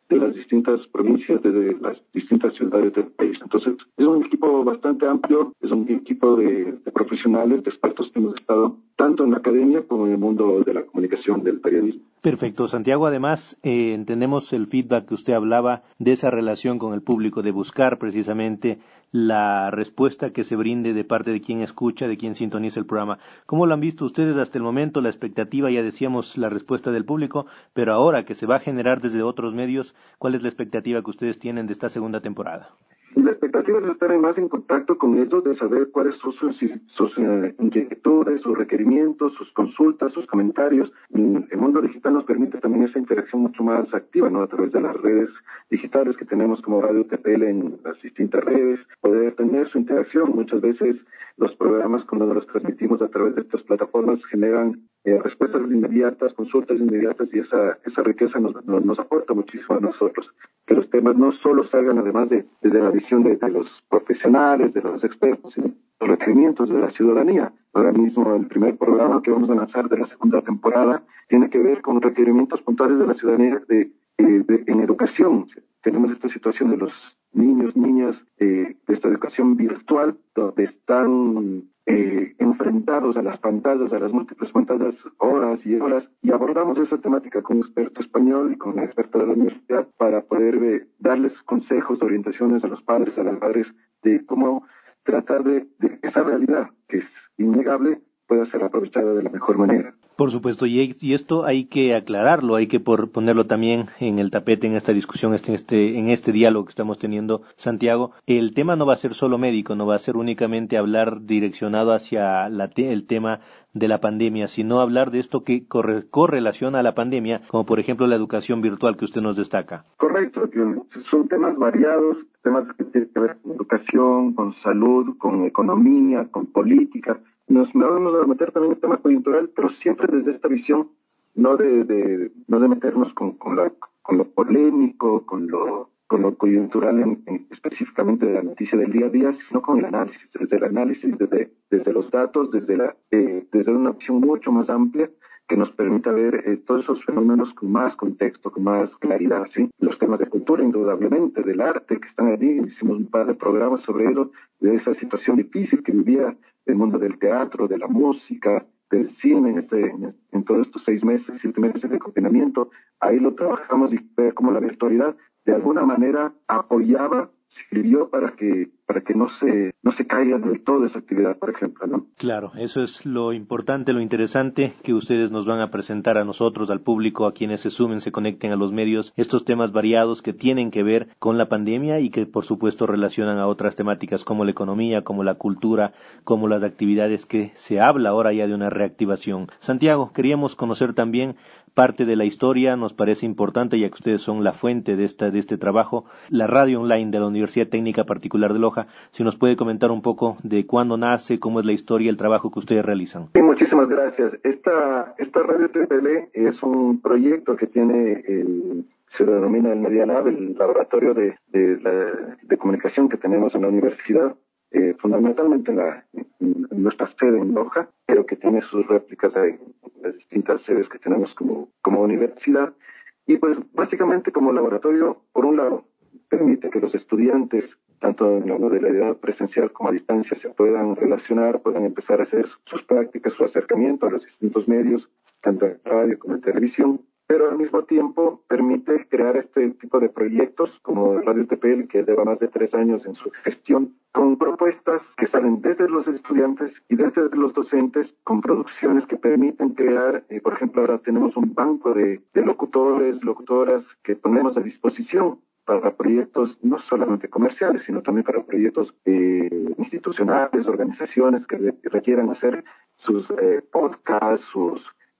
Speaker 19: de las distintas provincias, de las distintas ciudades del país. Entonces, es un equipo bastante amplio, es un equipo de, de profesionales, de expertos que hemos estado tanto en la academia como en el mundo de la comunicación, del periodismo.
Speaker 7: Perfecto, Santiago. Además, eh, entendemos el feedback que usted hablaba de esa relación con el público, de buscar precisamente la respuesta que se brinde de parte de quien escucha, de quien sintoniza el programa. ¿Cómo lo han visto ustedes hasta el momento? La expectativa, ya decíamos, la respuesta del público, pero ahora que se va a generar desde otros medios, ¿cuál es la expectativa que ustedes tienen de esta segunda temporada?
Speaker 19: La expectativa es estar más en contacto con ellos, de saber cuáles son sus, sus uh, inquietudes, sus requerimientos, sus consultas, sus comentarios. El mundo digital nos permite también esa interacción mucho más activa, ¿no? A través de las redes digitales que tenemos como Radio T P L en las distintas redes, poder tener su interacción. Muchas veces los programas, cuando los transmitimos a través de estas plataformas, generan eh, respuestas inmediatas, consultas inmediatas, y esa esa riqueza nos, nos, nos aporta muchísimo a nosotros. Que los temas no solo salgan además de desde la visión de, de los profesionales, de los expertos, sino los requerimientos de la ciudadanía. Ahora mismo el primer programa que vamos a lanzar de la segunda temporada tiene que ver con requerimientos puntuales de la ciudadanía de, de, de, en educación. Tenemos esta situación de los niños, niñas, eh, de esta educación virtual, donde están eh, enfrentados a las pantallas, a las múltiples pantallas, horas y horas, y abordamos esa temática con un experto español y con un experto de la universidad para poder eh, darles consejos, orientaciones a los padres, a las madres, de cómo tratar de, de esa realidad que es innegable pueda ser aprovechada de la mejor manera.
Speaker 7: Por supuesto, y, y esto hay que aclararlo, hay que por, ponerlo también en el tapete en esta discusión, este, este, en este diálogo que estamos teniendo, Santiago. El tema no va a ser solo médico, no va a ser únicamente hablar direccionado hacia la te, el tema de la pandemia, sino hablar de esto que corre, correlaciona a la pandemia, como por ejemplo la educación virtual que usted nos destaca.
Speaker 19: Correcto, son temas variados, temas que tienen que ver con educación, con salud, con economía, con política. Nos vamos a meter también en el tema coyuntural, pero siempre desde esta visión, no de, de no de meternos con, con, la, con lo polémico, con lo, con lo coyuntural en, en, específicamente de la noticia del día a día, sino con el análisis, desde el análisis, desde, desde los datos, desde, la, eh, desde una visión mucho más amplia que nos permita ver eh, todos esos fenómenos con más contexto, con más claridad, ¿sí? Los temas de cultura, indudablemente, del arte que están allí, hicimos un par de programas sobre eso, de esa situación difícil que vivía el mundo del teatro, de la música, del cine, en, este, en, en todos estos seis meses, siete meses de confinamiento. Ahí lo trabajamos y ver cómo la virtualidad de alguna manera apoyaba, sirvió para que para que no se no se caiga del todo esa actividad, por ejemplo, ¿no?
Speaker 7: Claro, eso es lo importante, lo interesante que ustedes nos van a presentar a nosotros, al público, a quienes se sumen, se conecten a los medios, estos temas variados que tienen que ver con la pandemia y que por supuesto relacionan a otras temáticas como la economía, como la cultura, como las actividades que se habla ahora ya de una reactivación. Santiago, queríamos conocer también parte de la historia, nos parece importante ya que ustedes son la fuente de esta de este trabajo, la radio online de la Universidad Técnica Particular de Loja. Si nos puede comentar un poco de cuándo nace, cómo es la historia, el trabajo que ustedes realizan.
Speaker 19: Sí, muchísimas gracias. Esta esta radio T P L es un proyecto que tiene el se denomina el Media Lab, el laboratorio de de, la, de comunicación que tenemos en la universidad. Eh, fundamentalmente en, la, en nuestra sede en Loja, pero que tiene sus réplicas en las distintas sedes que tenemos como, como universidad. Y pues básicamente como laboratorio, por un lado, permite que los estudiantes, tanto en la modalidad presencial como a distancia, se puedan relacionar, puedan empezar a hacer sus prácticas, su acercamiento a los distintos medios, tanto en radio como en televisión, pero al mismo tiempo permite crear este tipo de proyectos como Radio T P L, que lleva más de tres años en su gestión, con propuestas que salen desde los estudiantes y desde los docentes, con producciones que permiten crear, eh, por ejemplo, ahora tenemos un banco de, de locutores, locutoras que ponemos a disposición para proyectos no solamente comerciales, sino también para proyectos eh, institucionales, organizaciones que, re, que requieran hacer sus eh, podcasts, sus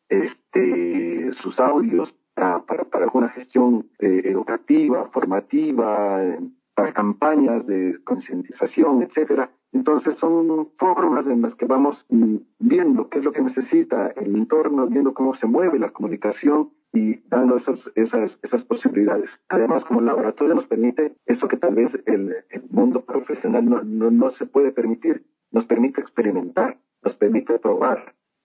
Speaker 19: este sus audios para, para, para alguna gestión eh, educativa, formativa, eh, para campañas de concientización, etcétera. Entonces son formas en las que vamos mm, viendo qué es lo que necesita el entorno, viendo cómo se mueve la comunicación y dando esas esas esas posibilidades. Además, como laboratorio nos permite eso que tal vez el, el mundo profesional no, no, no se puede permitir, nos permite experimentar, nos permite probar,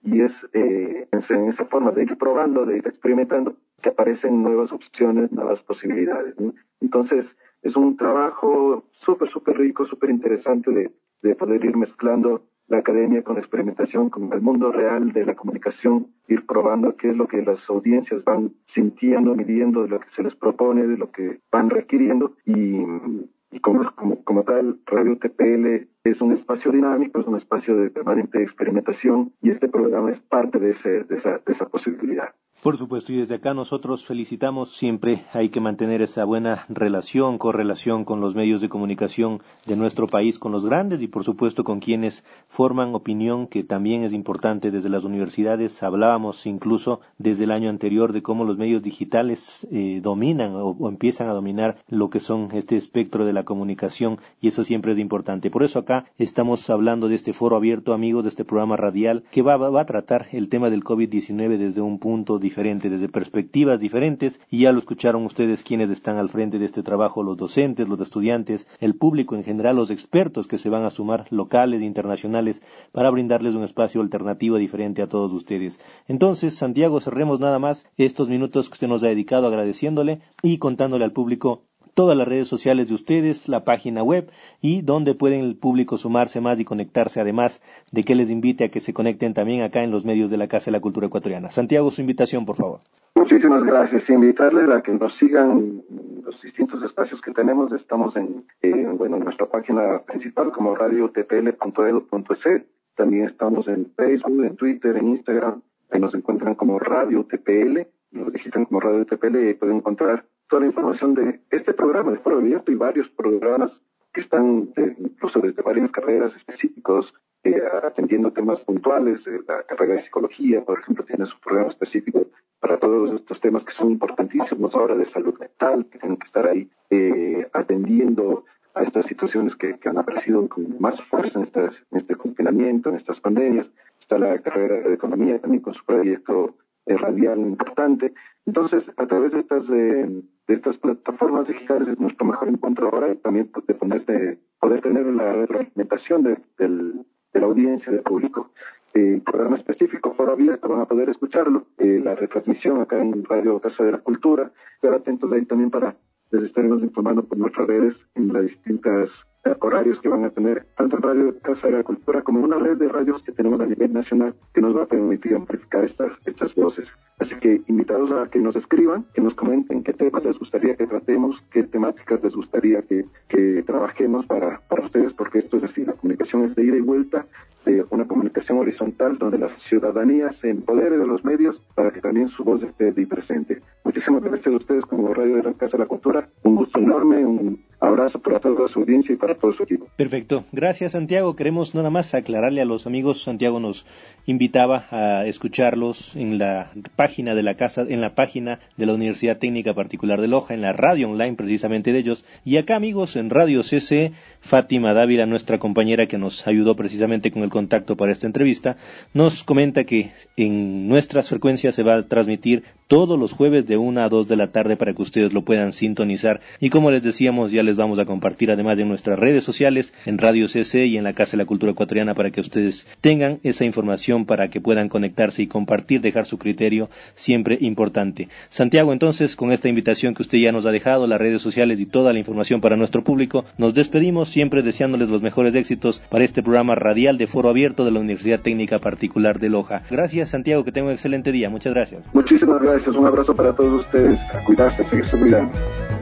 Speaker 19: y es eh, en esa forma de ir probando, de ir experimentando, que aparecen nuevas opciones, nuevas posibilidades, ¿no? Entonces, es un trabajo súper, súper rico, súper interesante de, de poder ir mezclando la academia con la experimentación, con el mundo real de la comunicación, ir probando qué es lo que las audiencias van sintiendo, midiendo, de lo que se les propone, de lo que van requiriendo, y, y como, como, como tal, Radio T P L es un espacio dinámico, es un espacio de permanente experimentación, y este programa es parte de, ese, de, esa, de esa posibilidad.
Speaker 7: Por supuesto, y desde acá nosotros felicitamos, siempre hay que mantener esa buena relación, correlación con los medios de comunicación de nuestro país, con los grandes y por supuesto con quienes forman opinión, que también es importante. Desde las universidades hablábamos incluso desde el año anterior de cómo los medios digitales eh, dominan o, o empiezan a dominar lo que son este espectro de la comunicación, y eso siempre es importante. Por eso acá estamos hablando de este foro abierto, amigos, de este programa radial que va, va, va a tratar el tema del COVID diecinueve desde un punto diferente. diferente, desde perspectivas diferentes, y ya lo escucharon ustedes quienes están al frente de este trabajo, los docentes, los estudiantes, el público en general, los expertos que se van a sumar, locales e internacionales, para brindarles un espacio alternativo diferente a todos ustedes. Entonces, Santiago, cerremos nada más estos minutos que usted nos ha dedicado agradeciéndole y contándole al público todas las redes sociales de ustedes, la página web y donde pueden el público sumarse más y conectarse, además de que les invite a que se conecten también acá en los medios de la Casa de la Cultura Ecuatoriana. Santiago, su invitación, por favor.
Speaker 19: Muchísimas gracias. Invitarles a que nos sigan en los distintos espacios que tenemos. Estamos en, eh, bueno, en nuestra página principal como radio t p l punto edu punto e c. También estamos en Facebook, en Twitter, en Instagram. Ahí nos encuentran como Radio T P L. Nos digitan como Radio T P L y pueden encontrar toda la información de este programa de Foro Abierto y varios programas que están de, incluso desde varias carreras específicos, eh, atendiendo temas puntuales. Eh, la carrera de psicología, por ejemplo, tiene su programa específico para todos estos temas que son importantísimos ahora de salud mental, que tienen que estar ahí eh, atendiendo a estas situaciones que, que han aparecido con más fuerza en, estas, en este confinamiento, en estas pandemias. Está la carrera de economía también con su proyecto eh, radial importante. Entonces, a través de estas eh, de estas plataformas digitales es nuestro mejor encuentro ahora, y también de poder, de, poder tener la retroalimentación de, del, de la audiencia, del público. El eh, programa específico, Foro Abierto, van a poder escucharlo. Eh, la retransmisión acá en Radio Casa de la Cultura. Estar atentos ahí también para les estaremos informando por nuestras redes en las distintas horarios que van a tener tanto en Radio Casa de la Cultura como en una red de radios que tenemos a nivel nacional que nos va a permitir amplificar estas estas voces. Así que invitados a que nos escriban, que nos comenten qué temas les gustaría que tratemos, qué temáticas les gustaría que, que trabajemos para, para ustedes, porque esto es así, la comunicación es de ida y vuelta, de una comunicación horizontal donde la ciudadanía se empodere de los medios para que también su voz esté ahí presente. Muchísimas gracias a ustedes como Radio de la Casa de la Cultura, un gusto enorme, un abrazo para toda su audiencia y para todo su equipo.
Speaker 7: Perfecto, gracias Santiago. Queremos nada más aclararle a los amigos, Santiago nos invitaba a escucharlos en la página de la casa, en la página de la Universidad Técnica Particular de Loja, en la radio online precisamente de ellos, y acá amigos en Radio C C, Fátima Dávila, nuestra compañera que nos ayudó precisamente con el contacto para esta entrevista, nos comenta que en nuestras frecuencias se va a transmitir todos los jueves de una a dos de la tarde para que ustedes lo puedan sintonizar, y como les decíamos ya les vamos a compartir además de nuestras redes sociales en Radio C C y en la Casa de la Cultura Ecuatoriana para que ustedes tengan esa información para que puedan conectarse y compartir, dejar su criterio, siempre importante. Santiago, entonces, con esta invitación que usted ya nos ha dejado, las redes sociales y toda la información para nuestro público, nos despedimos siempre deseándoles los mejores éxitos para este programa radial de Foro Abierto de la Universidad Técnica Particular de Loja. Gracias, Santiago, que tenga un excelente día. Muchas gracias.
Speaker 19: Muchísimas gracias, un abrazo para todos ustedes. A cuidarse, a seguirse cuidando.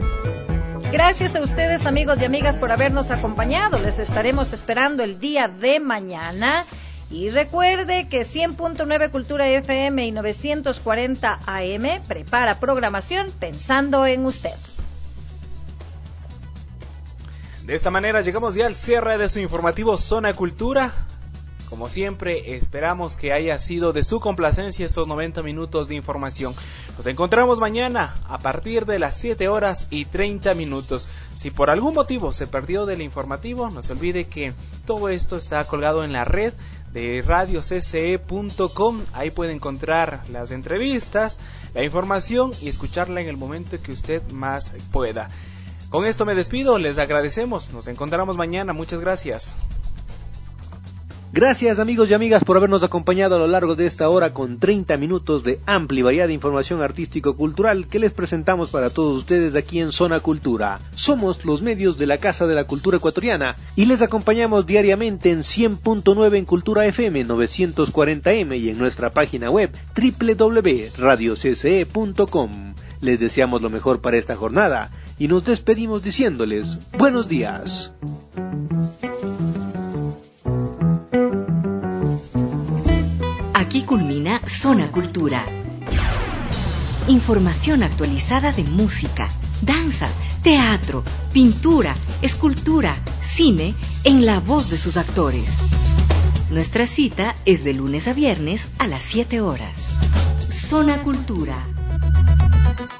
Speaker 5: Gracias a ustedes, amigos y amigas, por habernos acompañado. Les estaremos esperando el día de mañana. Y recuerde que cien punto nueve Cultura F M y novecientos cuarenta A M prepara programación pensando en usted.
Speaker 6: De esta manera llegamos ya al cierre de su informativo Zona Cultura. Como siempre, esperamos que haya sido de su complacencia estos noventa minutos de información. Nos encontramos mañana a partir de las siete horas y treinta minutos. Si por algún motivo se perdió del informativo, no se olvide que todo esto está colgado en la red de radio c c e punto com. Ahí puede encontrar las entrevistas, la información y escucharla en el momento que usted más pueda. Con esto me despido, les agradecemos. Nos encontramos mañana. Muchas gracias.
Speaker 7: Gracias amigos y amigas por habernos acompañado a lo largo de esta hora con treinta minutos de amplia y variada información artístico-cultural que les presentamos para todos ustedes aquí en Zona Cultura. Somos los medios de la Casa de la Cultura Ecuatoriana y les acompañamos diariamente en cien punto nueve en Cultura F M novecientos cuarenta M y en nuestra página web doble u doble u doble u punto radio c c e punto com. Les deseamos lo mejor para esta jornada y nos despedimos diciéndoles buenos días.
Speaker 4: Aquí culmina Zona Cultura. Información actualizada de música, danza, teatro, pintura, escultura, cine, en la voz de sus actores. Nuestra cita es de lunes a viernes a las siete horas. Zona Cultura.